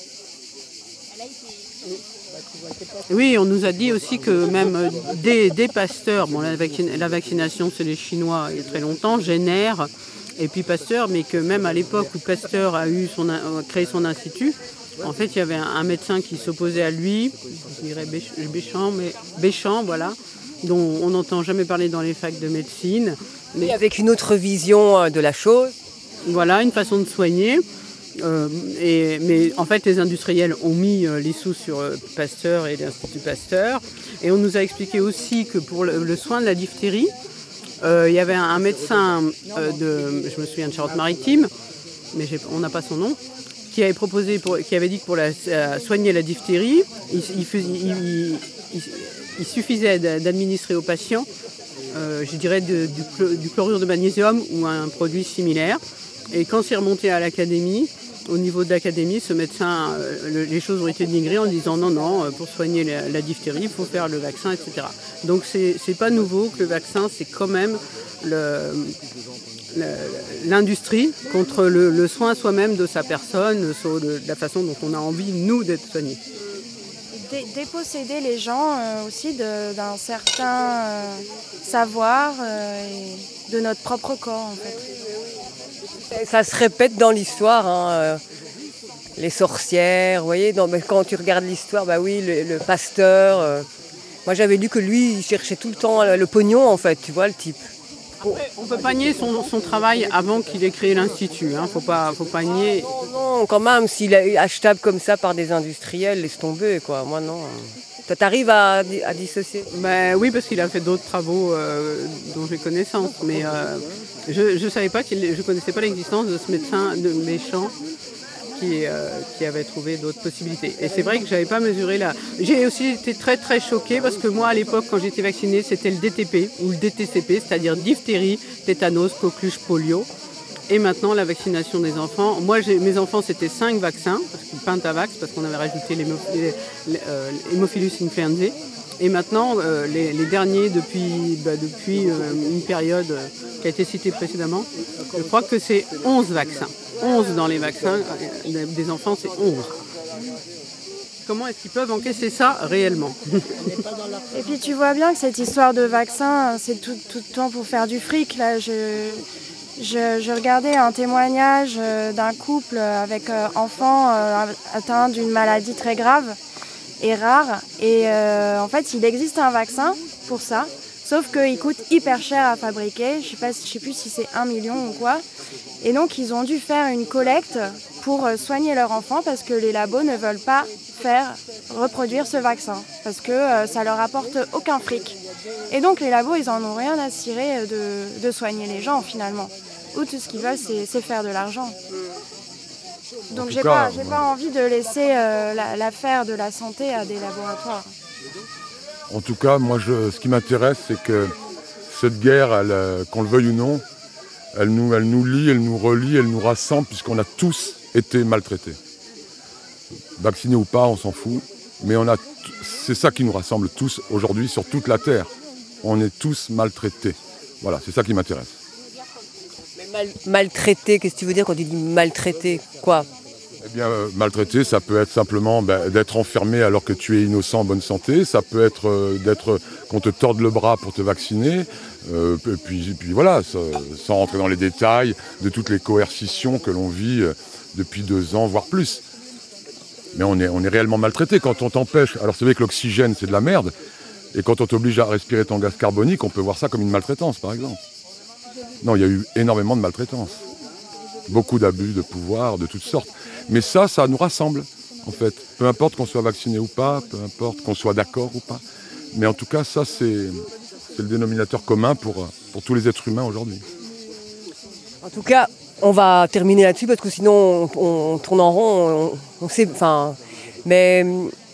Oui, on nous a dit aussi que même des, des pasteurs, bon, la, vaccin- la vaccination, c'est les Chinois il y a très longtemps, Jenner, et puis Pasteur, mais que même à l'époque où Pasteur a, eu son, a créé son institut, en fait, il y avait un, un médecin qui s'opposait à lui, je dirais Béchamp, mais Béchamp, voilà, dont on n'entend jamais parler dans les facs de médecine. Mais avec une autre vision de la chose. Voilà, une façon de soigner. Euh, et, mais en fait, les industriels ont mis euh, les sous sur euh, Pasteur et l'Institut Pasteur. Et on nous a expliqué aussi que pour le, le soin de la diphtérie, Euh, il y avait un, un médecin euh, de, je me souviens de Charente-Maritime, mais j'ai, on n'a pas son nom, qui avait proposé, pour, qui avait dit que pour la, euh, soigner la diphtérie, il, il, il, il, il suffisait d'administrer aux patients, euh, je dirais, de, du, du chlorure de magnésium ou un produit similaire. Et quand c'est remonté à l'académie, au niveau de l'académie, ce médecin, euh, le, les choses ont été dénigrées en disant non, non, pour soigner la, la diphtérie, il faut faire le vaccin, et cetera. Donc c'est, c'est pas nouveau que le vaccin, c'est quand même le, le, l'industrie contre le, le soin soi-même de sa personne, sur le, la façon dont on a envie, nous, d'être soignés. Dé- déposséder les gens euh, aussi de, d'un certain euh, savoir euh, et de notre propre corps, en fait. Ça se répète dans l'histoire, hein, euh, les sorcières, vous voyez, non, mais quand tu regardes l'histoire, bah oui, le, le pasteur. Euh, moi j'avais lu que lui, il cherchait tout le temps le, le pognon, en fait, tu vois, le type. Après, on peut pas nier son, son travail avant qu'il ait créé l'Institut, hein, faut pas, faut pas nier. Non, non, quand même, s'il est achetable comme ça par des industriels, laisse tomber, quoi, moi non. Toi, t'arrives à, à dissocier ? Ben oui, parce qu'il a fait d'autres travaux euh, dont j'ai connaissance, mais euh, je je savais pas qu'il, je connaissais pas l'existence de ce médecin de méchant qui euh, qui avait trouvé d'autres possibilités. Et c'est vrai que j'avais pas mesuré là. J'ai aussi été très très choquée parce que moi à l'époque quand j'étais vaccinée, c'était le D T P ou le D T C P, c'est-à-dire diphtérie, tétanos, coqueluche, polio. Et maintenant, la vaccination des enfants. Moi, j'ai, mes enfants, c'était cinq vaccins, parce que Pentavax, parce qu'on avait rajouté l'hémophilus euh, influenzae. Et maintenant, euh, les, les derniers, depuis, bah, depuis euh, une période euh, qui a été citée précédemment, je crois que c'est onze vaccins. onze dans les vaccins euh, des enfants, c'est onze. Comment est-ce qu'ils peuvent encaisser ça réellement ? Et puis tu vois bien que cette histoire de vaccin, c'est tout, tout le temps pour faire du fric. Là, je... Je, je regardais un témoignage euh, d'un couple avec euh, enfants euh, atteints d'une maladie très grave et rare. Et euh, en fait, il existe un vaccin pour ça, sauf qu'il coûte hyper cher à fabriquer. Je sais pas, je sais plus si c'est un million ou quoi. Et donc, ils ont dû faire une collecte pour euh, soigner leur enfant parce que les labos ne veulent pas faire reproduire ce vaccin parce que euh, ça leur apporte aucun fric. Et donc, les labos, ils en ont rien à cirer de, de soigner les gens finalement. Ou tout ce qu'ils veulent, c'est, c'est faire de l'argent. Donc, j'ai, cas, pas, j'ai ouais. pas envie de laisser euh, la, l'affaire de la santé à des laboratoires. En tout cas, moi, je, ce qui m'intéresse, c'est que cette guerre, elle, qu'on le veuille ou non, elle nous, elle nous lie, elle nous relie, elle nous rassemble, puisqu'on a tous été maltraités. Vaccinés ou pas, on s'en fout. Mais on a, c'est ça qui nous rassemble tous aujourd'hui sur toute la Terre. On est tous maltraités. Voilà, c'est ça qui m'intéresse. Mais mal, maltraité, qu'est-ce que tu veux dire quand tu dis maltraité ? Quoi ? Eh bien, euh, maltraité, ça peut être simplement ben, d'être enfermé alors que tu es innocent en bonne santé. Ça peut être euh, d'être qu'on te torde le bras pour te vacciner. Euh, et puis, et puis voilà, ça, sans rentrer dans les détails de toutes les coercitions que l'on vit euh, depuis deux ans, voire plus. Mais on est, on est réellement maltraité quand on t'empêche. Alors c'est vrai que l'oxygène, c'est de la merde. Et quand on t'oblige à respirer ton gaz carbonique, on peut voir ça comme une maltraitance, par exemple. Non, il y a eu énormément de maltraitance. Beaucoup d'abus de pouvoir, de toutes sortes. Mais ça, ça nous rassemble, en fait. Peu importe qu'on soit vacciné ou pas, peu importe qu'on soit d'accord ou pas. Mais en tout cas, ça, c'est, c'est le dénominateur commun pour, pour tous les êtres humains aujourd'hui. En tout cas, on va terminer là-dessus parce que sinon, on, on tourne en rond, on, on sait... Enfin, mais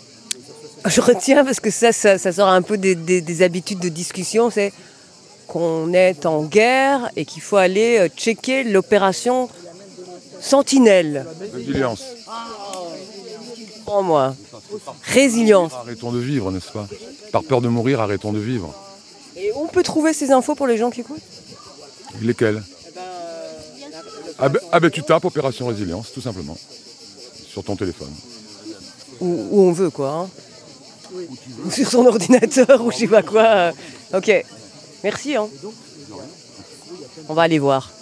je retiens parce que ça, ça, ça sort un peu des, des, des habitudes de discussion, c'est qu'on est en guerre et qu'il faut aller checker l'opération Sentinelle. Résilience. Oh, moi. Résilience. Arrêtons de vivre, n'est-ce pas ? Par peur de mourir, arrêtons de vivre. Et on peut trouver ces infos pour les gens qui écoutent ? Lesquelles ? Ah ben, ah ben tu tapes Opération Résilience, tout simplement. Sur ton téléphone. Où, où on veut, quoi. Hein. Oui. Ou sur son ordinateur, ou je sais pas quoi. Ok. Merci. Hein. On va aller voir.